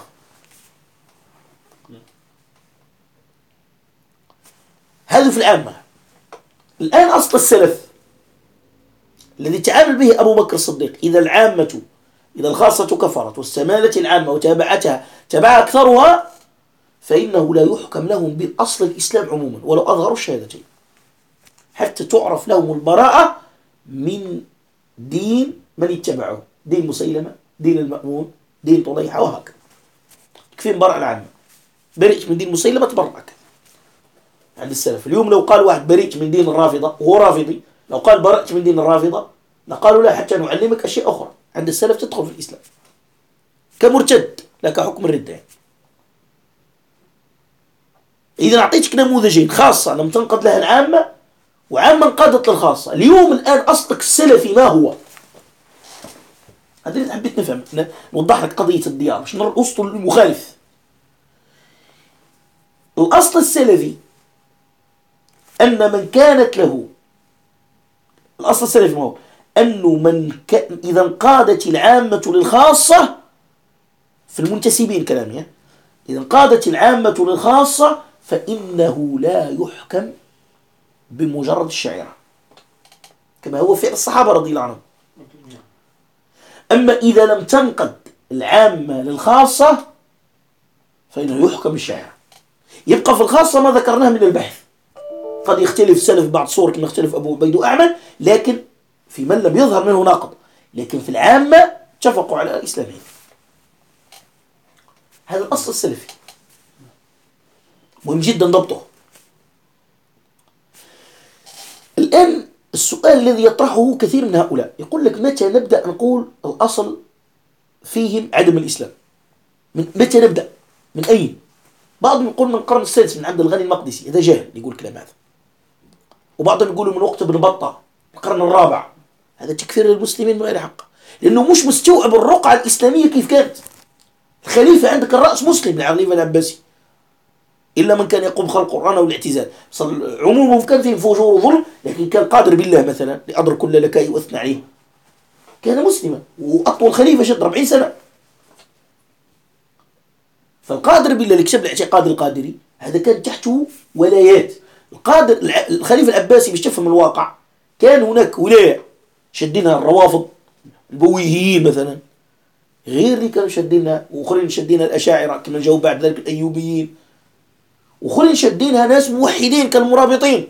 هذا في العامة. الآن أصل السلف الذي تعامل به أبو بكر الصديق، إذا الخاصة كفرت واستمالت العامة وتابعتها تبع أكثرها، فإنه لا يحكم لهم بالأصل الإسلام عموما ولو أظهروا الشهادتين، حتى تعرف لهم البراءة من دين من اتبعه، دين مسيلمة، دين المأمون، دين طليحة وهكذا. كفين برع العامة، برئت من دين مسيلمة تبرعك عند السلف. اليوم لو قال واحد برئت من دين الرافضة وهو رافضي، لو قال برأت من دين الرافضة لقالوا لا حتى نعلمك أشياء أخرى عند السلف تدخل في الإسلام كمرتد لك حكم الردة. إذا أعطيتك نموذجين، خاصة لم تنقض لها العامة وعامة انقادت للخاصة. اليوم الآن أصلك السلفي ما هو؟ هذا اللي حبيت نفهم، نوضح لك قضية الديار مش نرى الأسطول المخالف. الأصل السلفي أن من كانت له، الأصل السلفي ما هو؟ أنه إذا انقادت العامة للخاصة في المنتسبين كلامي، إذا انقادت العامة للخاصة فإنه لا يحكم بمجرد الشعيرة كما هو فعل الصحابة رضي الله عنهم. أما إذا لم تنقد العامة للخاصة فإنه يحكم الشعيرة. يبقى في الخاصة ما ذكرناه من البحث، قد يختلف سلف بعض صور كما يختلف أبو عبيد وأعمل، لكن في من لم يظهر منه ناقض لكن في العامة اتفقوا على إسلامهم. هذا الأصل السلفي مهم جدا ضبطه. الآن السؤال الذي يطرحه كثير من هؤلاء يقول لك متى نبدأ نقول الأصل فيهم عدم الإسلام؟ متى نبدأ؟ من أين؟ بعضهم يقول من القرن السادس من عبد الغني المقدسي، هذا جاهل يقول كلام هذا. وبعضهم يقولوا من وقت ابن بطة القرن الرابع، هذا تكفير المسلمين بغير حق، لأنه مش مستوعب الرقعة الإسلامية كيف كانت. الخليفة عندك الرأس مسلم، الخليفة العباسي، إلا من كان يقوم خلق القرآن أو الاعتزال. عمومهم كان فيه فجور وظلم، لكن كان قادر بالله مثلا لأضر كل لكائي وأثنى عليه، كان مسلما وأطول خليفة شد 40 سنة. فالقادر بالله اللي كسب الاعتقاد القادري هذا كان تحته ولايات. الخليفة العباسي باش تفهم الواقع، كان هناك ولاية شدينها الروافض البويهيين مثلا، غير اللي كانوا شدينها، وآخرين شدينها الأشاعرة كما جاءوا بعد ذلك الأيوبيين، وآخرين شدينها ناس موحدين كالمرابطين.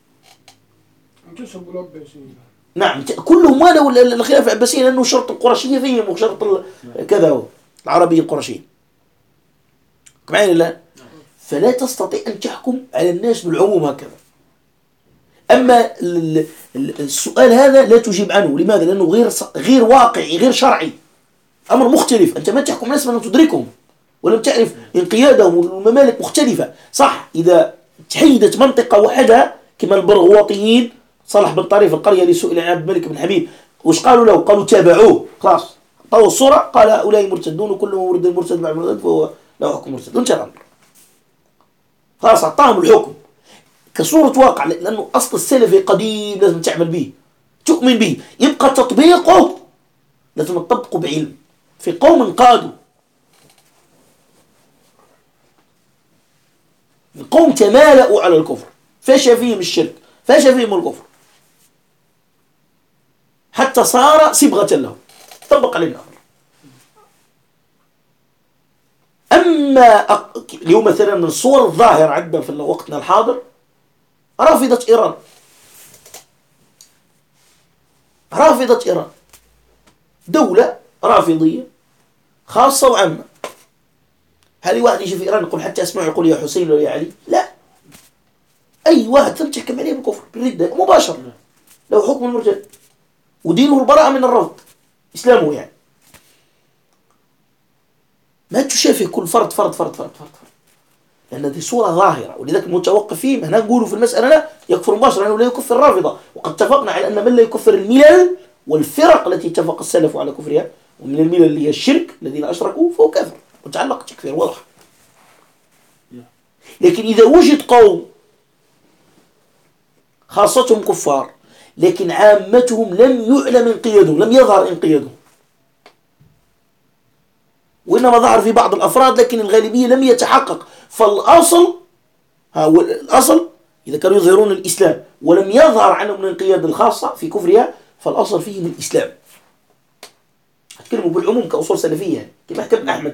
نعم كلهم والوا الخلافة العباسية لأنه شرط القرشية فيهم وشرط كذا العربية القرشية معين. لا، فلا تستطيع أن تحكم على الناس بالعموم هكذا. أما السؤال هذا لا تجيب عنه. لماذا؟ لأنه غير واقعي، غير شرعي، أمر مختلف. أنت ما تحكم الناس من تدركهم ولم تعرف انقيادهم، والممالك مختلفة. صح، إذا تحيدت منطقة وحدها كما البرغواطيين، صالح بن طريف القرية اللي سئل عن عبد الملك بن حبيب وش قالوا له؟ قالوا تابعوه، خلاص طوى الصورة، قال هؤلاء مرتدون وكل مورد المرتد مع المرتد فهو له حكم مرتد، وانتهى الأمر، خلاص أعطاهم الحكم كصورة واقع. لأنه أصل السلفي قديم لازم تعمل به، تؤمن به، يبقى تطبيقه لازم تطبقه بعلم. في قوم قادوا، القوم تمالأوا على الكفر، فشى فيهم الشرك، فشى فيهم الكفر، حتى صار صبغة لهم، طبق علينا الأمر. أما اليوم مثلا من الصور الظاهرة عندنا في وقتنا الحاضر رافضة إيران. رافضة إيران دولة رافضية خاصة وعامة. هل واحد يجي في إيران يقول حتى أسمع يقول يا حسين ولا يا علي؟ لا، أي واحد تحكم عليه بالكفر بالردة مباشرة، له حكم المرتد ودينه البراءة من الرفض، إسلامه يعني. ما تشافه كل فرد فرد فرد فرد فرد، لأن هذه صورة ظاهرة. ولذلك المتوقف فيه هنا نقوله في المسألة لا يكفر مباشرة لأنه لا يكفر الرافضة. وقد اتفقنا على أن من لا يكفر الملل والفرق التي اتفق السلف على كفرها، ومن الملل اللي هي الشرك الذين أشركوا فهو كافر متعلق تكفير واضح. لكن إذا وجد قوم خاصتهم كفار لكن عامتهم لم يعلم انقيادهم، لم يظهر انقيادهم، وإنما ظهر في بعض الأفراد لكن الغالبية لم يتحقق، فالأصل الأصل إذا كانوا يظهرون الإسلام ولم يظهر عنهم الانقياد الخاصة في كفرها فالأصل فيهم الإسلام. أتكلموا بالعموم كأصول سلفية كما حكم أحمد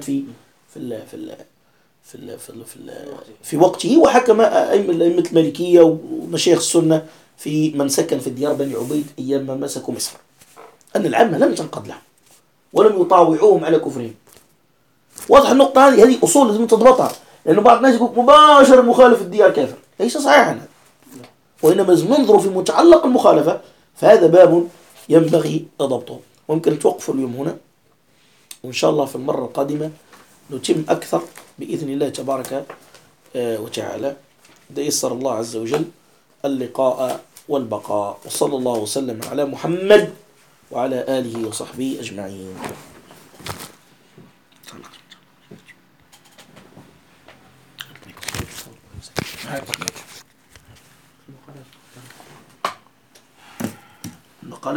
في وقته، وحكم أئمة المالكية ومشايخ السنة في من سكن في ديار بني عبيد أيام ما مسكوا مصر، أن العامة لم تنقض لهم ولم يطاوعوهم على كفرهم. واضح النقطة هذه أصول لازم تضبطها، لأنه بعض الناس يقول مباشر مخالف الديار كافر، ليس صحيحا، وإنما لازم ننظر في متعلق المخالفة، فهذا باب ينبغي ضبطه. ممكن توقفوا اليوم هنا، وإن شاء الله في المرة القادمة نتم أكثر بإذن الله تبارك وتعالى، إذا يسر الله عز وجل اللقاء والبقاء. وصلى الله وسلم على محمد وعلى آله وصحبه أجمعين.